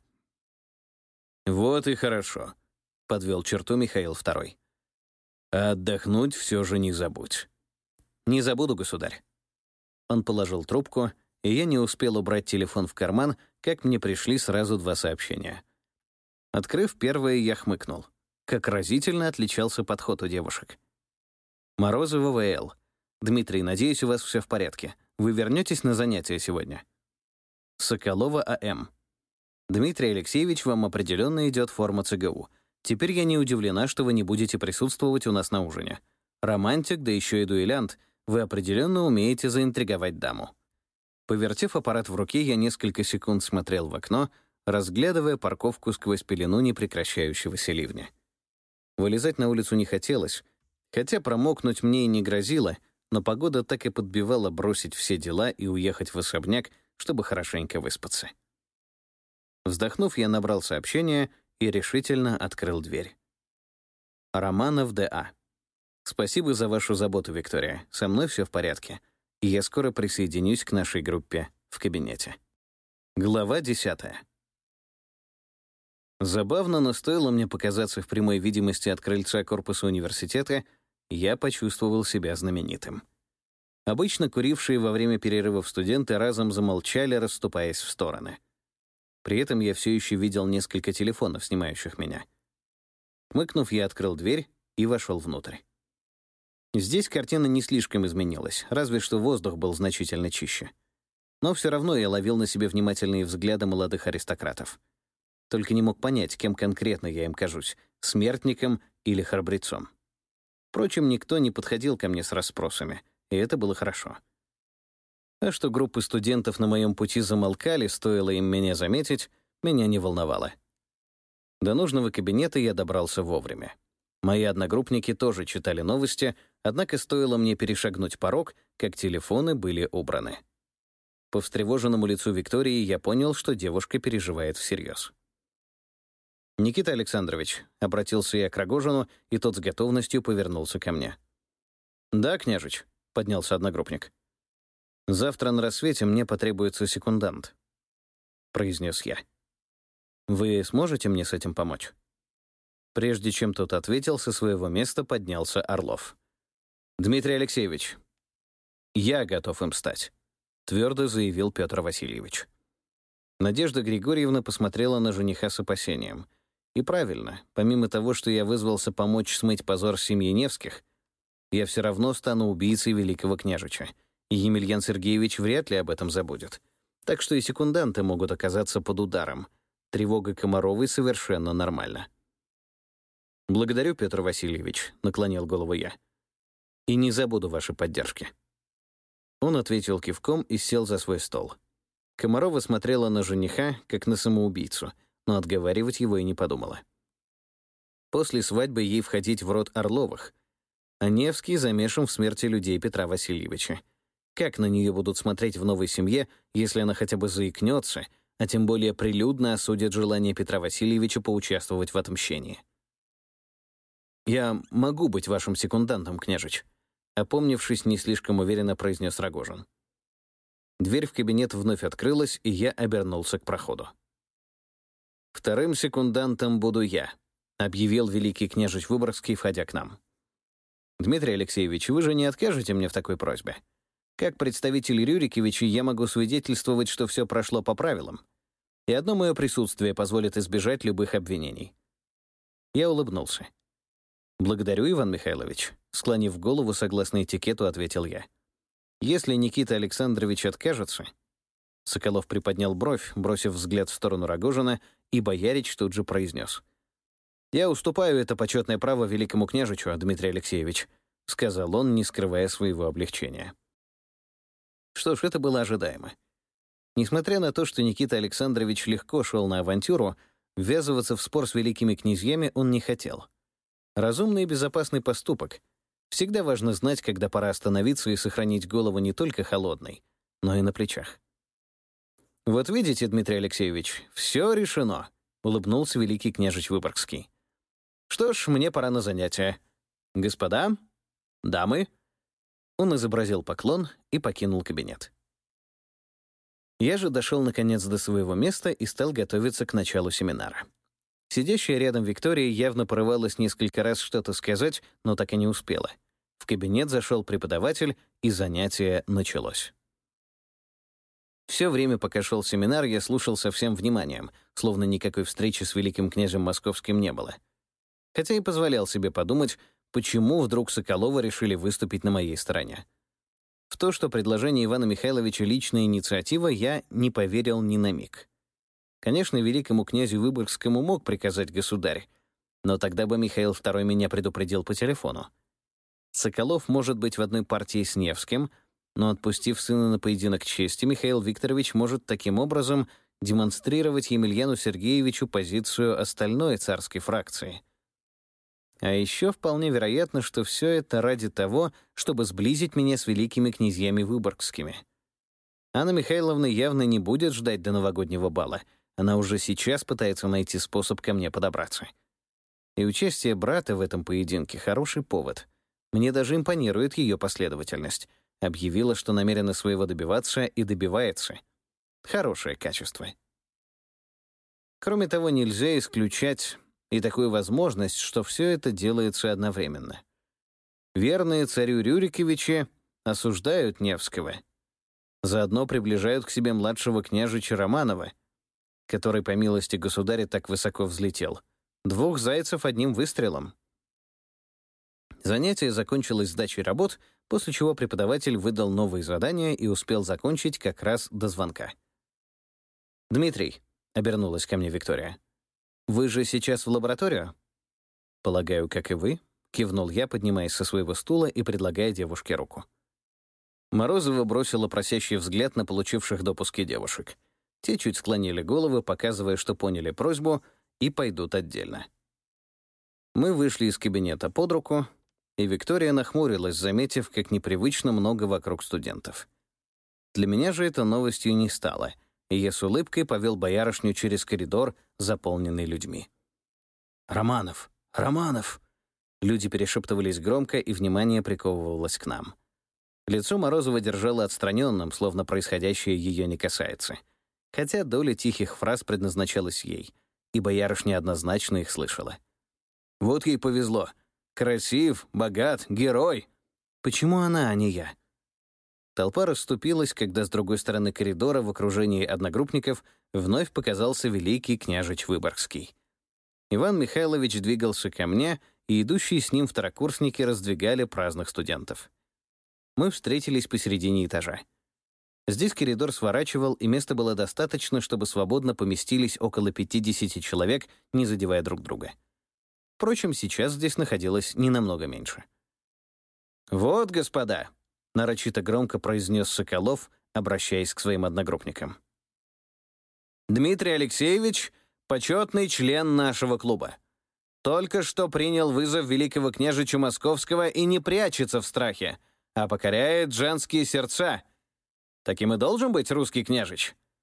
«Вот и хорошо», — подвел черту Михаил II. «А отдохнуть все же не забудь». «Не забуду, государь». Он положил трубку, и я не успел убрать телефон в карман, как мне пришли сразу 2 сообщения. Открыв первое, я хмыкнул. Как разительно отличался подход у девушек. Морозова ВЛ. «Дмитрий, надеюсь, у вас все в порядке. Вы вернетесь на занятия сегодня?» Соколова А.М. «Дмитрий Алексеевич, вам определенно идет форма ЦГУ. Теперь я не удивлена, что вы не будете присутствовать у нас на ужине. Романтик, да еще и дуэлянт. Вы определенно умеете заинтриговать даму». Повертев аппарат в руке, я несколько секунд смотрел в окно, разглядывая парковку сквозь пелену непрекращающегося ливня. Вылезать на улицу не хотелось, хотя промокнуть мне и не грозило, но погода так и подбивала бросить все дела и уехать в особняк, чтобы хорошенько выспаться. Вздохнув, я набрал сообщение и решительно открыл дверь. Романов Д.А. «Спасибо за вашу заботу, Виктория. Со мной все в порядке. И я скоро присоединюсь к нашей группе в кабинете». Глава 10. Забавно, но стоило мне показаться в прямой видимости от крыльца корпуса университета, я почувствовал себя знаменитым. Обычно курившие во время перерывов студенты разом замолчали, расступаясь в стороны. При этом я все еще видел несколько телефонов, снимающих меня. Хмыкнув, я открыл дверь и вошел внутрь. Здесь картина не слишком изменилась, разве что воздух был значительно чище. Но все равно я ловил на себе внимательные взгляды молодых аристократов. Только не мог понять, кем конкретно я им кажусь — смертником или храбрецом. Впрочем, никто не подходил ко мне с расспросами, и это было хорошо. А что группы студентов на моем пути замолкали, стоило им меня заметить, меня не волновало. До нужного кабинета я добрался вовремя. Мои одногруппники тоже читали новости, однако стоило мне перешагнуть порог, как телефоны были убраны. По встревоженному лицу Виктории я понял, что девушка переживает всерьез. «Никита Александрович», — обратился я к Рогожину, и тот с готовностью повернулся ко мне. «Да, княжич», — поднялся одногруппник. «Завтра на рассвете мне потребуется секундант», — произнес я. «Вы сможете мне с этим помочь?» Прежде чем тот ответил, со своего места поднялся Орлов. «Дмитрий Алексеевич, я готов им стать», — твердо заявил Петр Васильевич. Надежда Григорьевна посмотрела на жениха с опасением. И правильно, помимо того, что я вызвался помочь смыть позор семьи Невских, я все равно стану убийцей великого княжича, и Емельян Сергеевич вряд ли об этом забудет. Так что и секунданты могут оказаться под ударом. Тревога Комаровой совершенно нормальна. «Благодарю, Петр Васильевич», — наклонил голову я. «И не забуду вашей поддержки». Он ответил кивком и сел за свой стол. Комарова смотрела на жениха, как на самоубийцу, но отговаривать его и не подумала. После свадьбы ей входить в род Орловых, а Невский замешан в смерти людей Петра Васильевича. Как на нее будут смотреть в новой семье, если она хотя бы заикнется, а тем более прилюдно осудят желание Петра Васильевича поучаствовать в отмщении. «Я могу быть вашим секундантом, княжич», — опомнившись, не слишком уверенно произнес Рогожин. Дверь в кабинет вновь открылась, и я обернулся к проходу. «Вторым секундантом буду я», — объявил великий княжич Выборгский, входя к нам. «Дмитрий Алексеевич, вы же не откажете мне в такой просьбе? Как представитель Рюриковича я могу свидетельствовать, что все прошло по правилам, и одно мое присутствие позволит избежать любых обвинений». Я улыбнулся. «Благодарю, Иван Михайлович», — склонив голову согласно этикету, ответил я. «Если Никита Александрович откажется...» Соколов приподнял бровь, бросив взгляд в сторону Рогожина, и боярич тут же произнес. «Я уступаю это почетное право великому княжичу, Дмитрий Алексеевич», — сказал он, не скрывая своего облегчения. Что ж, это было ожидаемо. Несмотря на то, что Никита Александрович легко шел на авантюру, ввязываться в спор с великими князьями он не хотел. Разумный и безопасный поступок. Всегда важно знать, когда пора остановиться и сохранить голову не только холодной, но и на плечах. «Вот видите, Дмитрий Алексеевич, все решено», — улыбнулся великий княжич Выборгский. «Что ж, мне пора на занятия. Господа, дамы». Он изобразил поклон и покинул кабинет. Я же дошел, наконец, до своего места и стал готовиться к началу семинара. Сидящая рядом Виктория явно порывалась несколько раз что-то сказать, но так и не успела. В кабинет зашел преподаватель, и занятие началось. Все время, пока шел семинар, я слушал со всем вниманием, словно никакой встречи с великим князем Московским не было. Хотя и позволял себе подумать, почему вдруг Соколова решили выступить на моей стороне. В то, что предложение Ивана Михайловича — личная инициатива, я не поверил ни на миг. Конечно, великому князю Выборгскому мог приказать государь, но тогда бы Михаил II меня предупредил по телефону. Соколов может быть в одной партии с Невским, но, отпустив сына на поединок чести, Михаил Викторович может таким образом демонстрировать Емельяну Сергеевичу позицию остальной царской фракции. А еще вполне вероятно, что все это ради того, чтобы сблизить меня с великими князьями выборгскими. Анна Михайловна явно не будет ждать до новогоднего бала. Она уже сейчас пытается найти способ ко мне подобраться. И участие брата в этом поединке — хороший повод. Мне даже импонирует ее последовательность. Объявила, что намерена своего добиваться и добивается. Хорошее качество. Кроме того, нельзя исключать и такую возможность, что все это делается одновременно. Верные царю Рюриковичи осуждают Невского. Заодно приближают к себе младшего княжича Романова, который, по милости государя, так высоко взлетел. 2 зайцев одним выстрелом. Занятие закончилось сдачей работ, после чего преподаватель выдал новые задания и успел закончить как раз до звонка. «Дмитрий», — обернулась ко мне Виктория, — «вы же сейчас в лабораторию?» «Полагаю, как и вы», — кивнул я, поднимаясь со своего стула и предлагая девушке руку. Морозова бросила просящий взгляд на получивших допуски девушек. Те чуть склонили головы, показывая, что поняли просьбу, и пойдут отдельно. Мы вышли из кабинета под руку, и Виктория нахмурилась, заметив, как непривычно много вокруг студентов. Для меня же это новостью не стало, и я с улыбкой повел боярышню через коридор, заполненный людьми. «Романов! Романов!» Люди перешептывались громко, и внимание приковывалось к нам. Лицо Морозова держало отстраненным, словно происходящее ее не касается. Хотя доля тихих фраз предназначалась ей, и боярышня однозначно их слышала. «Вот ей повезло. Красив, богат, герой. Почему она, а не я?» Толпа расступилась, когда с другой стороны коридора в окружении одногруппников вновь показался великий княжич Выборгский. Иван Михайлович двигался ко мне, и идущие с ним второкурсники раздвигали праздных студентов. Мы встретились посередине этажа. Здесь коридор сворачивал, и места было достаточно, чтобы свободно поместились около 50 человек, не задевая друг друга. Впрочем, сейчас здесь находилось не намного меньше. «Вот, господа», — нарочито громко произнес Соколов, обращаясь к своим одногруппникам. «Дмитрий Алексеевич — почетный член нашего клуба. Только что принял вызов великого княжича Московского и не прячется в страхе, а покоряет женские сердца. Таким и должен быть русский княжич».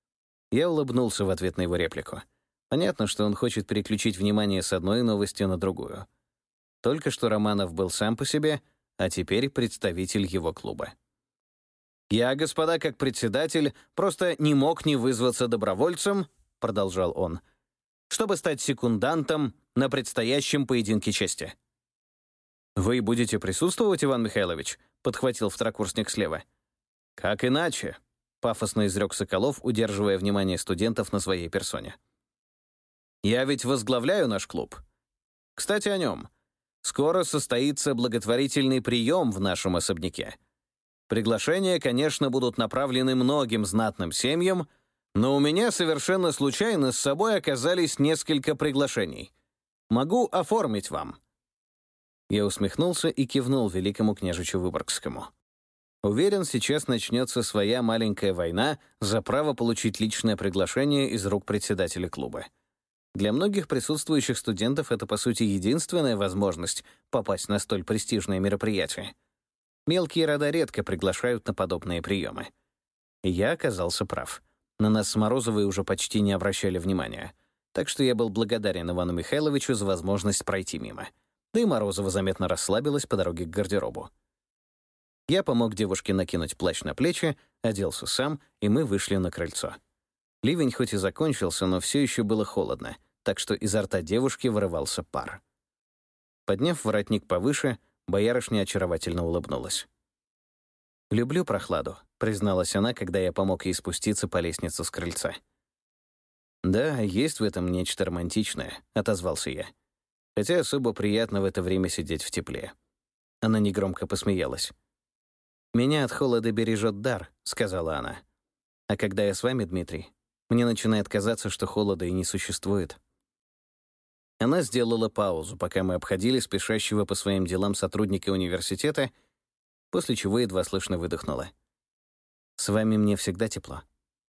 Я улыбнулся в ответ на его реплику. Понятно, что он хочет переключить внимание с одной новости на другую. Только что Романов был сам по себе, а теперь представитель его клуба. «Я, господа, как председатель, просто не мог не вызваться добровольцем», — продолжал он, «чтобы стать секундантом на предстоящем поединке чести». «Вы будете присутствовать, Иван Михайлович?» — подхватил второкурсник слева. «Как иначе?» — пафосно изрек Соколов, удерживая внимание студентов на своей персоне. «Я ведь возглавляю наш клуб. Кстати, о нем. Скоро состоится благотворительный прием в нашем особняке. Приглашения, конечно, будут направлены многим знатным семьям, но у меня совершенно случайно с собой оказались несколько приглашений. Могу оформить вам». Я усмехнулся и кивнул великому княжичу Выборгскому. Уверен, сейчас начнется своя маленькая война за право получить личное приглашение из рук председателя клуба. Для многих присутствующих студентов это, по сути, единственная возможность попасть на столь престижное мероприятие. Мелкие рода редко приглашают на подобные приемы. И я оказался прав. На нас с Морозовой уже почти не обращали внимания. Так что я был благодарен Ивану Михайловичу за возможность пройти мимо. Да и Морозова заметно расслабилась по дороге к гардеробу. Я помог девушке накинуть плащ на плечи, оделся сам, и мы вышли на крыльцо. Ливень хоть и закончился, но все еще было холодно, так что изо рта девушки вырывался пар. Подняв воротник повыше, боярышня очаровательно улыбнулась. «Люблю прохладу», — призналась она, когда я помог ей спуститься по лестнице с крыльца. «Да, есть в этом нечто романтичное», — отозвался я. «Хотя особо приятно в это время сидеть в тепле». Она негромко посмеялась. «Меня от холода бережет дар», — сказала она. «А когда я с вами, Дмитрий, мне начинает казаться, что холода и не существует». Она сделала паузу, пока мы обходили спешащего по своим делам сотрудника университета, после чего едва слышно выдохнула. «С вами мне всегда тепло».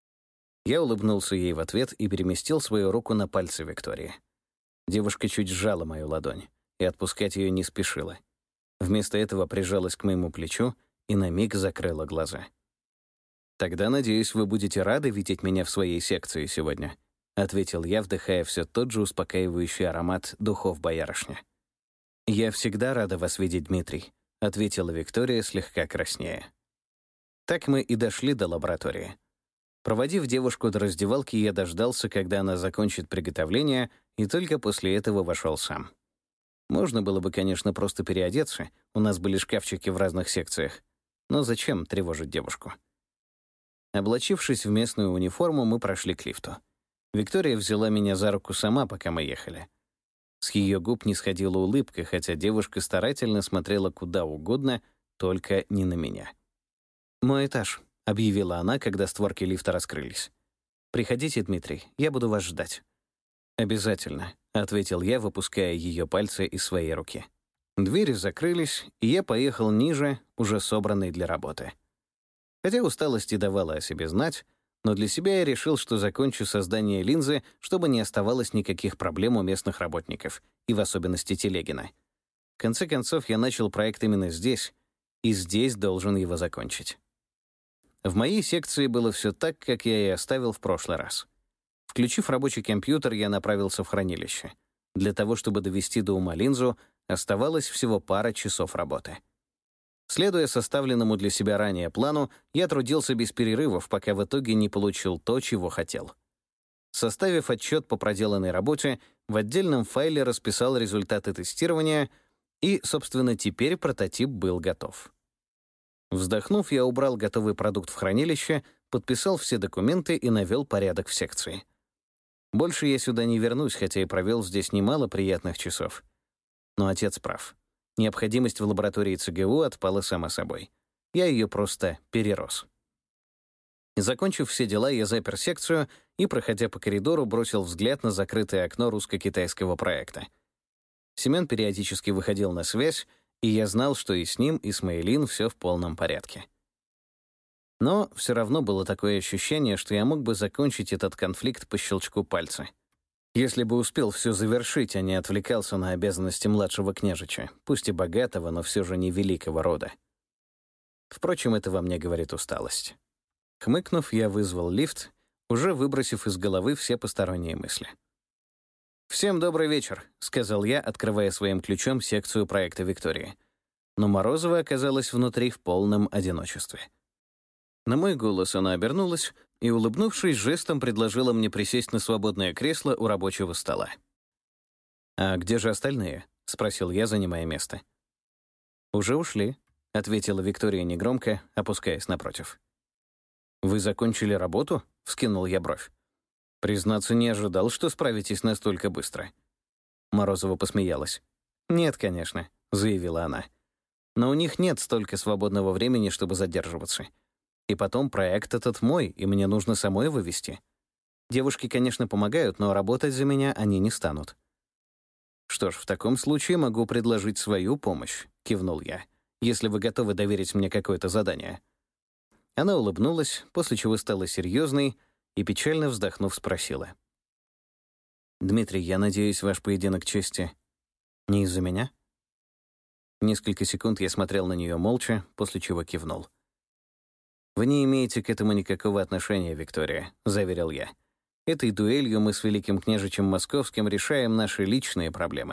Я улыбнулся ей в ответ и переместил свою руку на пальцы Виктории. Девушка чуть сжала мою ладонь, и отпускать ее не спешила. Вместо этого прижалась к моему плечу и на миг закрыла глаза. «Тогда, надеюсь, вы будете рады видеть меня в своей секции сегодня», — ответил я, вдыхая все тот же успокаивающий аромат духов боярышни. «Я всегда рада вас видеть, Дмитрий», — ответила Виктория, слегка краснея. Так мы и дошли до лаборатории. Проводив девушку до раздевалки, я дождался, когда она закончит приготовление, и только после этого вошел сам. Можно было бы, конечно, просто переодеться, у нас были шкафчики в разных секциях, но зачем тревожить девушку? Облачившись в местную униформу, мы прошли к лифту. Виктория взяла меня за руку сама, пока мы ехали. С ее губ не сходила улыбка, хотя девушка старательно смотрела куда угодно, только не на меня. «Мой этаж», — объявила она, когда створки лифта раскрылись. «Приходите, Дмитрий, я буду вас ждать». «Обязательно», — ответил я, выпуская ее пальцы из своей руки. Двери закрылись, и я поехал ниже, уже собранный для работы. Хотя усталость и давала о себе знать, но для себя я решил, что закончу создание линзы, чтобы не оставалось никаких проблем у местных работников, и в особенности Телегина. В конце концов, я начал проект именно здесь, и здесь должен его закончить. В моей секции было все так, как я и оставил в прошлый раз. Включив рабочий компьютер, я направился в хранилище. Для того, чтобы довести до ума линзу, оставалось всего пара часов работы. Следуя составленному для себя ранее плану, я трудился без перерывов, пока в итоге не получил то, чего хотел. Составив отчет по проделанной работе, в отдельном файле расписал результаты тестирования, и, собственно, теперь прототип был готов. Вздохнув, я убрал готовый продукт в хранилище, подписал все документы и навел порядок в секции. Больше я сюда не вернусь, хотя и провел здесь немало приятных часов. Но отец прав. Необходимость в лаборатории ЦГУ отпала сама собой. Я ее просто перерос. Закончив все дела, я запер секцию и, проходя по коридору, бросил взгляд на закрытое окно русско-китайского проекта. Семен периодически выходил на связь, и я знал, что и с ним, и с Мэйлин все в полном порядке. Но все равно было такое ощущение, что я мог бы закончить этот конфликт по щелчку пальца. Если бы успел все завершить, а не отвлекался на обязанности младшего княжича, пусть и богатого, но все же не великого рода. Впрочем, это во мне говорит усталость. Хмыкнув, я вызвал лифт, уже выбросив из головы все посторонние мысли. «Всем добрый вечер», — сказал я, открывая своим ключом секцию проекта «Виктория». Но Морозова оказалась внутри в полном одиночестве. На мой голос она обернулась и, улыбнувшись, жестом предложила мне присесть на свободное кресло у рабочего стола. «А где же остальные?» — спросил я, занимая место. «Уже ушли», — ответила Виктория негромко, опускаясь напротив. «Вы закончили работу?» — вскинул я бровь. «Признаться, не ожидал, что справитесь настолько быстро». Морозова посмеялась. «Нет, конечно», — заявила она. «Но у них нет столько свободного времени, чтобы задерживаться. И потом проект этот мой, и мне нужно самой вывести. Девушки, конечно, помогают, но работать за меня они не станут». «Что ж, в таком случае могу предложить свою помощь», — кивнул я, «если вы готовы доверить мне какое-то задание». Она улыбнулась, после чего стала серьезной и, печально вздохнув, спросила. «Дмитрий, я надеюсь, ваш поединок чести не из-за меня?» Несколько секунд я смотрел на нее молча, после чего кивнул. «Вы не имеете к этому никакого отношения, Виктория», — заверил я. «Этой дуэлью мы с великим княжичем Московским решаем наши личные проблемы».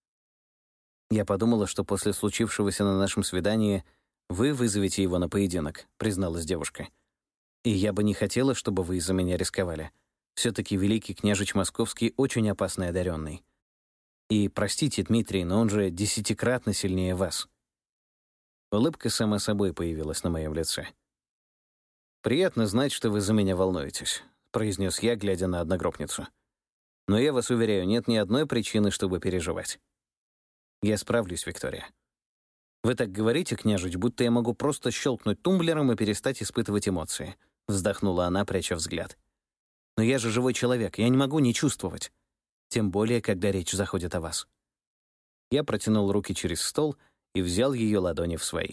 «Я подумала, что после случившегося на нашем свидании вы вызовете его на поединок», — призналась девушка. «И я бы не хотела, чтобы вы из-за меня рисковали. Все-таки великий княжич Московский очень опасный одаренный. И, простите, Дмитрий, но он же 10-кратно сильнее вас». Улыбка сама собой появилась на моем лице. «Приятно знать, что вы за меня волнуетесь», — произнес я, глядя на одногруппницу. «Но я вас уверяю, нет ни одной причины, чтобы переживать. Я справлюсь, Виктория. Вы так говорите, княжич, будто я могу просто щелкнуть тумблером и перестать испытывать эмоции», — вздохнула она, пряча взгляд. «Но я же живой человек, я не могу не чувствовать. Тем более, когда речь заходит о вас». Я протянул руки через стол и взял ее ладони в свои.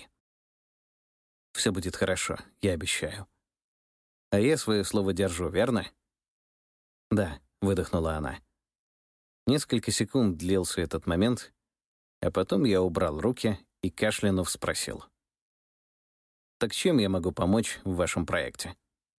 «Все будет хорошо, я обещаю». «А я свое слово держу, верно?» «Да», — выдохнула она. Несколько секунд длился этот момент, а потом я убрал руки и, кашлянув, спросил. «Так чем я могу помочь в вашем проекте?»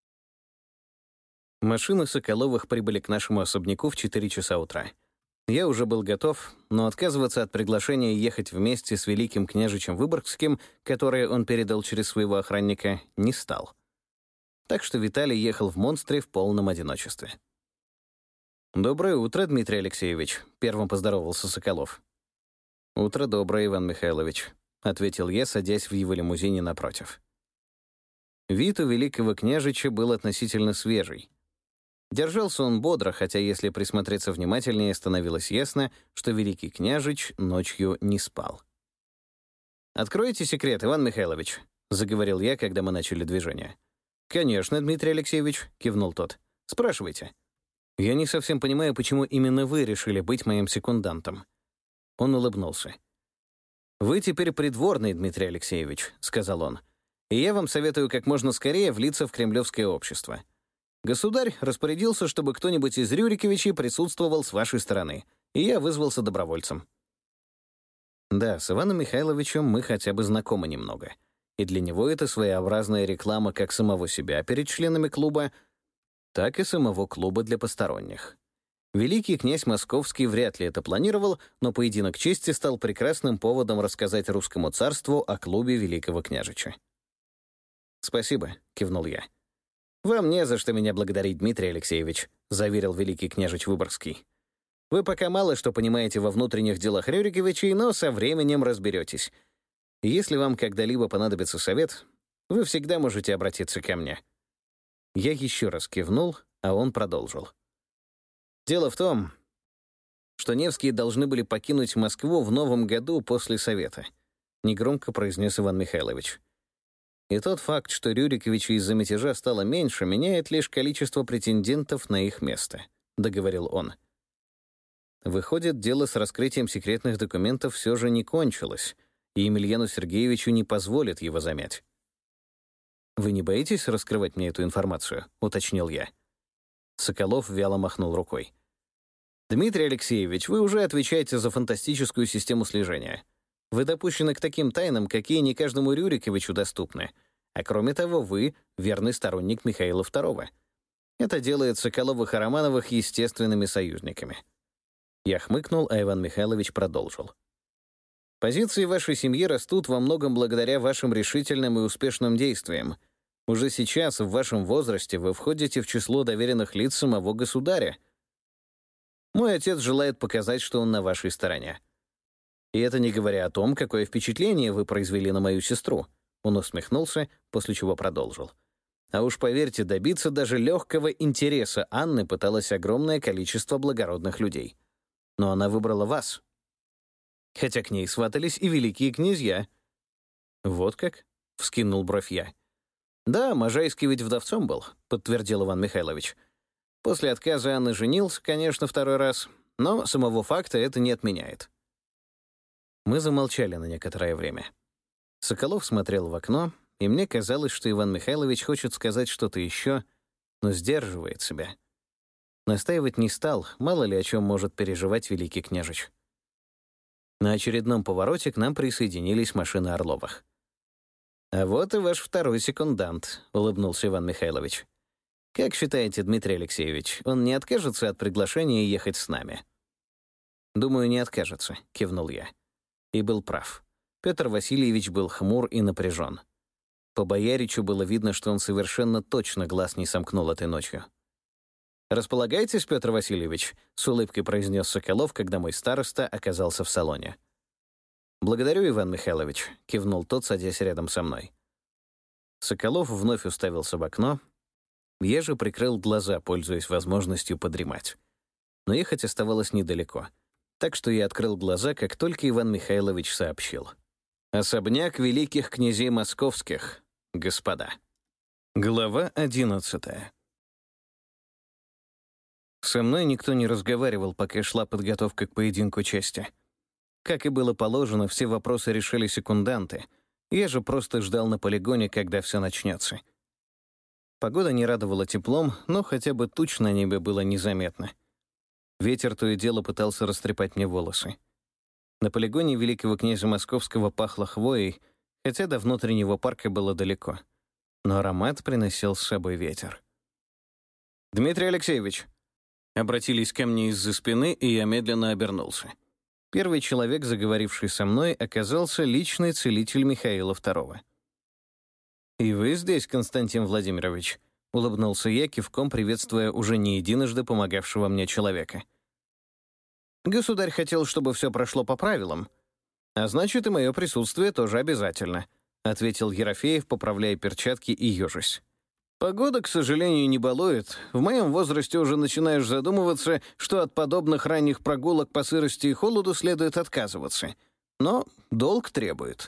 Машины Соколовых прибыли к нашему особняку в 4 часа утра. Я уже был готов, но отказываться от приглашения ехать вместе с великим княжичем Выборгским, которое он передал через своего охранника, не стал. Так что Виталий ехал в «Монстре» в полном одиночестве. «Доброе утро, Дмитрий Алексеевич», — первым поздоровался Соколов. «Утро доброе, Иван Михайлович», — ответил я, садясь в его лимузине напротив. Вид у великого княжича был относительно свежий. Держался он бодро, хотя если присмотреться внимательнее, становилось ясно, что великий княжич ночью не спал. «Откройте секрет, Иван Михайлович», — заговорил я, когда мы начали движение. «Конечно, Дмитрий Алексеевич», — кивнул тот. «Спрашивайте». «Я не совсем понимаю, почему именно вы решили быть моим секундантом». Он улыбнулся. «Вы теперь придворный, Дмитрий Алексеевич», — сказал он. «И я вам советую как можно скорее влиться в кремлевское общество. Государь распорядился, чтобы кто-нибудь из Рюриковичей присутствовал с вашей стороны, и я вызвался добровольцем». Да, с Иваном Михайловичем мы хотя бы знакомы немного. И для него это своеобразная реклама как самого себя перед членами клуба, так и самого клуба для посторонних. Великий князь Московский вряд ли это планировал, но поединок чести стал прекрасным поводом рассказать русскому царству о клубе великого княжича. «Спасибо», — кивнул я. «Вам не за что меня благодарить, Дмитрий Алексеевич», — заверил великий княжич Выборгский. «Вы пока мало что понимаете во внутренних делах Рюриковичей, но со временем разберетесь. И если вам когда-либо понадобится совет, вы всегда можете обратиться ко мне». Я еще раз кивнул, а он продолжил. «Дело в том, что Невские должны были покинуть Москву в новом году после Совета», — негромко произнес Иван Михайлович. «И тот факт, что Рюриковичей из-за мятежа стало меньше, меняет лишь количество претендентов на их место», — договорил он. Выходит, дело с раскрытием секретных документов все же не кончилось, и Емельяну Сергеевичу не позволят его замять. «Вы не боитесь раскрывать мне эту информацию?» — уточнил я. Соколов вяло махнул рукой. «Дмитрий Алексеевич, вы уже отвечаете за фантастическую систему слежения. Вы допущены к таким тайнам, какие не каждому Рюриковичу доступны. А кроме того, вы — верный сторонник Михаила II. Это делает Соколовых и Романовых естественными союзниками. Я хмыкнул, а Иван Михайлович продолжил. Позиции вашей семьи растут во многом благодаря вашим решительным и успешным действиям. Уже сейчас, в вашем возрасте, вы входите в число доверенных лиц самого государя. Мой отец желает показать, что он на вашей стороне. И это не говоря о том, какое впечатление вы произвели на мою сестру. Он усмехнулся, после чего продолжил. А уж поверьте, добиться даже легкого интереса Анны пыталось огромное количество благородных людей. Но она выбрала вас. Хотя к ней сватались и великие князья. «Вот как?» — вскинул бровь я. «Да, Можайский ведь вдовцом был», — подтвердил Иван Михайлович. «После отказа Анны женился, конечно, второй раз, но самого факта это не отменяет». Мы замолчали на некоторое время. Соколов смотрел в окно, и мне казалось, что Иван Михайлович хочет сказать что-то еще, но сдерживает себя. Настаивать не стал, мало ли о чем может переживать великий княжич. На очередном повороте к нам присоединились машины Орловых. «А вот и ваш второй секундант», — улыбнулся Иван Михайлович. «Как считаете, Дмитрий Алексеевич, он не откажется от приглашения ехать с нами?» «Думаю, не откажется», — кивнул я. И был прав. Петр Васильевич был хмур и напряжен. По бояричу было видно, что он совершенно точно глаз не сомкнул этой ночью. «Располагайтесь, Петр Васильевич», — с улыбкой произнес Соколов, когда мой староста оказался в салоне. «Благодарю, Иван Михайлович», — кивнул тот, садясь рядом со мной. Соколов вновь уставился в окно. Я же прикрыл глаза, пользуясь возможностью подремать. Но ехать оставалось недалеко. Так что я открыл глаза, как только Иван Михайлович сообщил. «Особняк великих князей московских, господа». Глава 11. Со мной никто не разговаривал, пока шла подготовка к поединку чести. Как и было положено, все вопросы решили секунданты. Я же просто ждал на полигоне, когда все начнется. Погода не радовала теплом, но хотя бы туч на небе было незаметно. Ветер то и дело пытался растрепать мне волосы. На полигоне великого князя Московского пахло хвоей, хотя до внутреннего парка было далеко. Но аромат приносил с собой ветер. «Дмитрий Алексеевич!» Обратились ко мне из-за спины, и я медленно обернулся. Первый человек, заговоривший со мной, оказался личный целитель Михаила II. «И вы здесь, Константин Владимирович?» — улыбнулся я, кивком приветствуя уже не единожды помогавшего мне человека. «Государь хотел, чтобы все прошло по правилам. А значит, и мое присутствие тоже обязательно», — ответил Ерофеев, поправляя перчатки и ежась. «Погода, к сожалению, не балует. В моем возрасте уже начинаешь задумываться, что от подобных ранних прогулок по сырости и холоду следует отказываться. Но долг требует».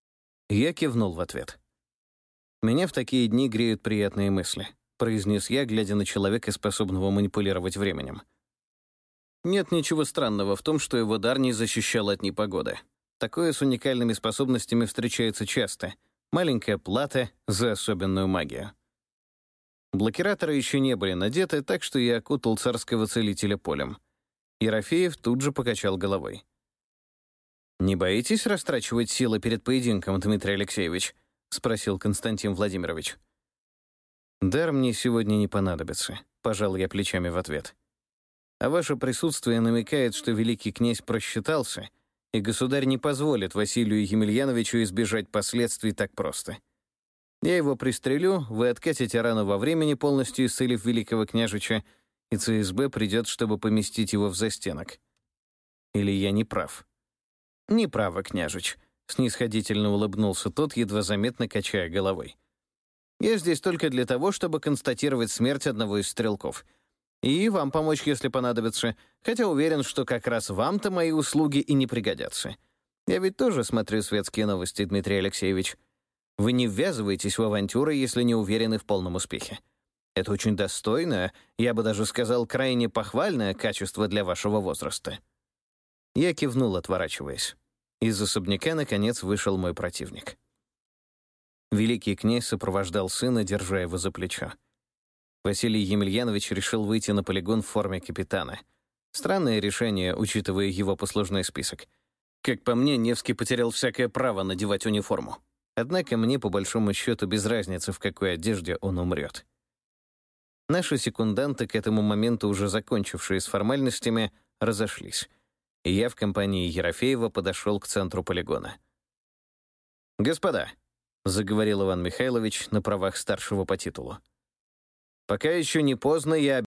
Я кивнул в ответ. «Меня в такие дни греют приятные мысли», — произнес я, глядя на человека, способного манипулировать временем. Нет ничего странного в том, что его дар не защищал от непогоды. Такое с уникальными способностями встречается часто. Маленькая плата за особенную магию. Блокираторы еще не были надеты, так что я окутал царского целителя полем. Ерофеев тут же покачал головой. «Не боитесь растрачивать силы перед поединком, Дмитрий Алексеевич?» — спросил Константин Владимирович. «Дар мне сегодня не понадобится», — пожал я плечами в ответ. «А ваше присутствие намекает, что великий князь просчитался, и государь не позволит Василию Емельяновичу избежать последствий так просто. Я его пристрелю, вы откатите рану во времени, полностью исцелив великого княжича, и ЦСБ придет, чтобы поместить его в застенок. Или я не прав?» «Не право, княжич», — снисходительно улыбнулся тот, едва заметно качая головой. «Я здесь только для того, чтобы констатировать смерть одного из стрелков. И вам помочь, если понадобится, хотя уверен, что как раз вам-то мои услуги и не пригодятся. Я ведь тоже смотрю светские новости, Дмитрий Алексеевич. Вы не ввязываетесь в авантюры, если не уверены в полном успехе. Это очень достойное, я бы даже сказал, крайне похвальное качество для вашего возраста». Я кивнул, отворачиваясь. Из особняка, наконец, вышел мой противник. Великий князь сопровождал сына, держа его за плечо. Василий Емельянович решил выйти на полигон в форме капитана. Странное решение, учитывая его послужной список. Как по мне, Невский потерял всякое право надевать униформу. Однако мне, по большому счету, без разницы, в какой одежде он умрет. Наши секунданты, к этому моменту уже закончившие с формальностями, разошлись, и я в компании Ерофеева подошел к центру полигона. «Господа», — заговорил Иван Михайлович на правах старшего по титулу, «пока еще не поздно, я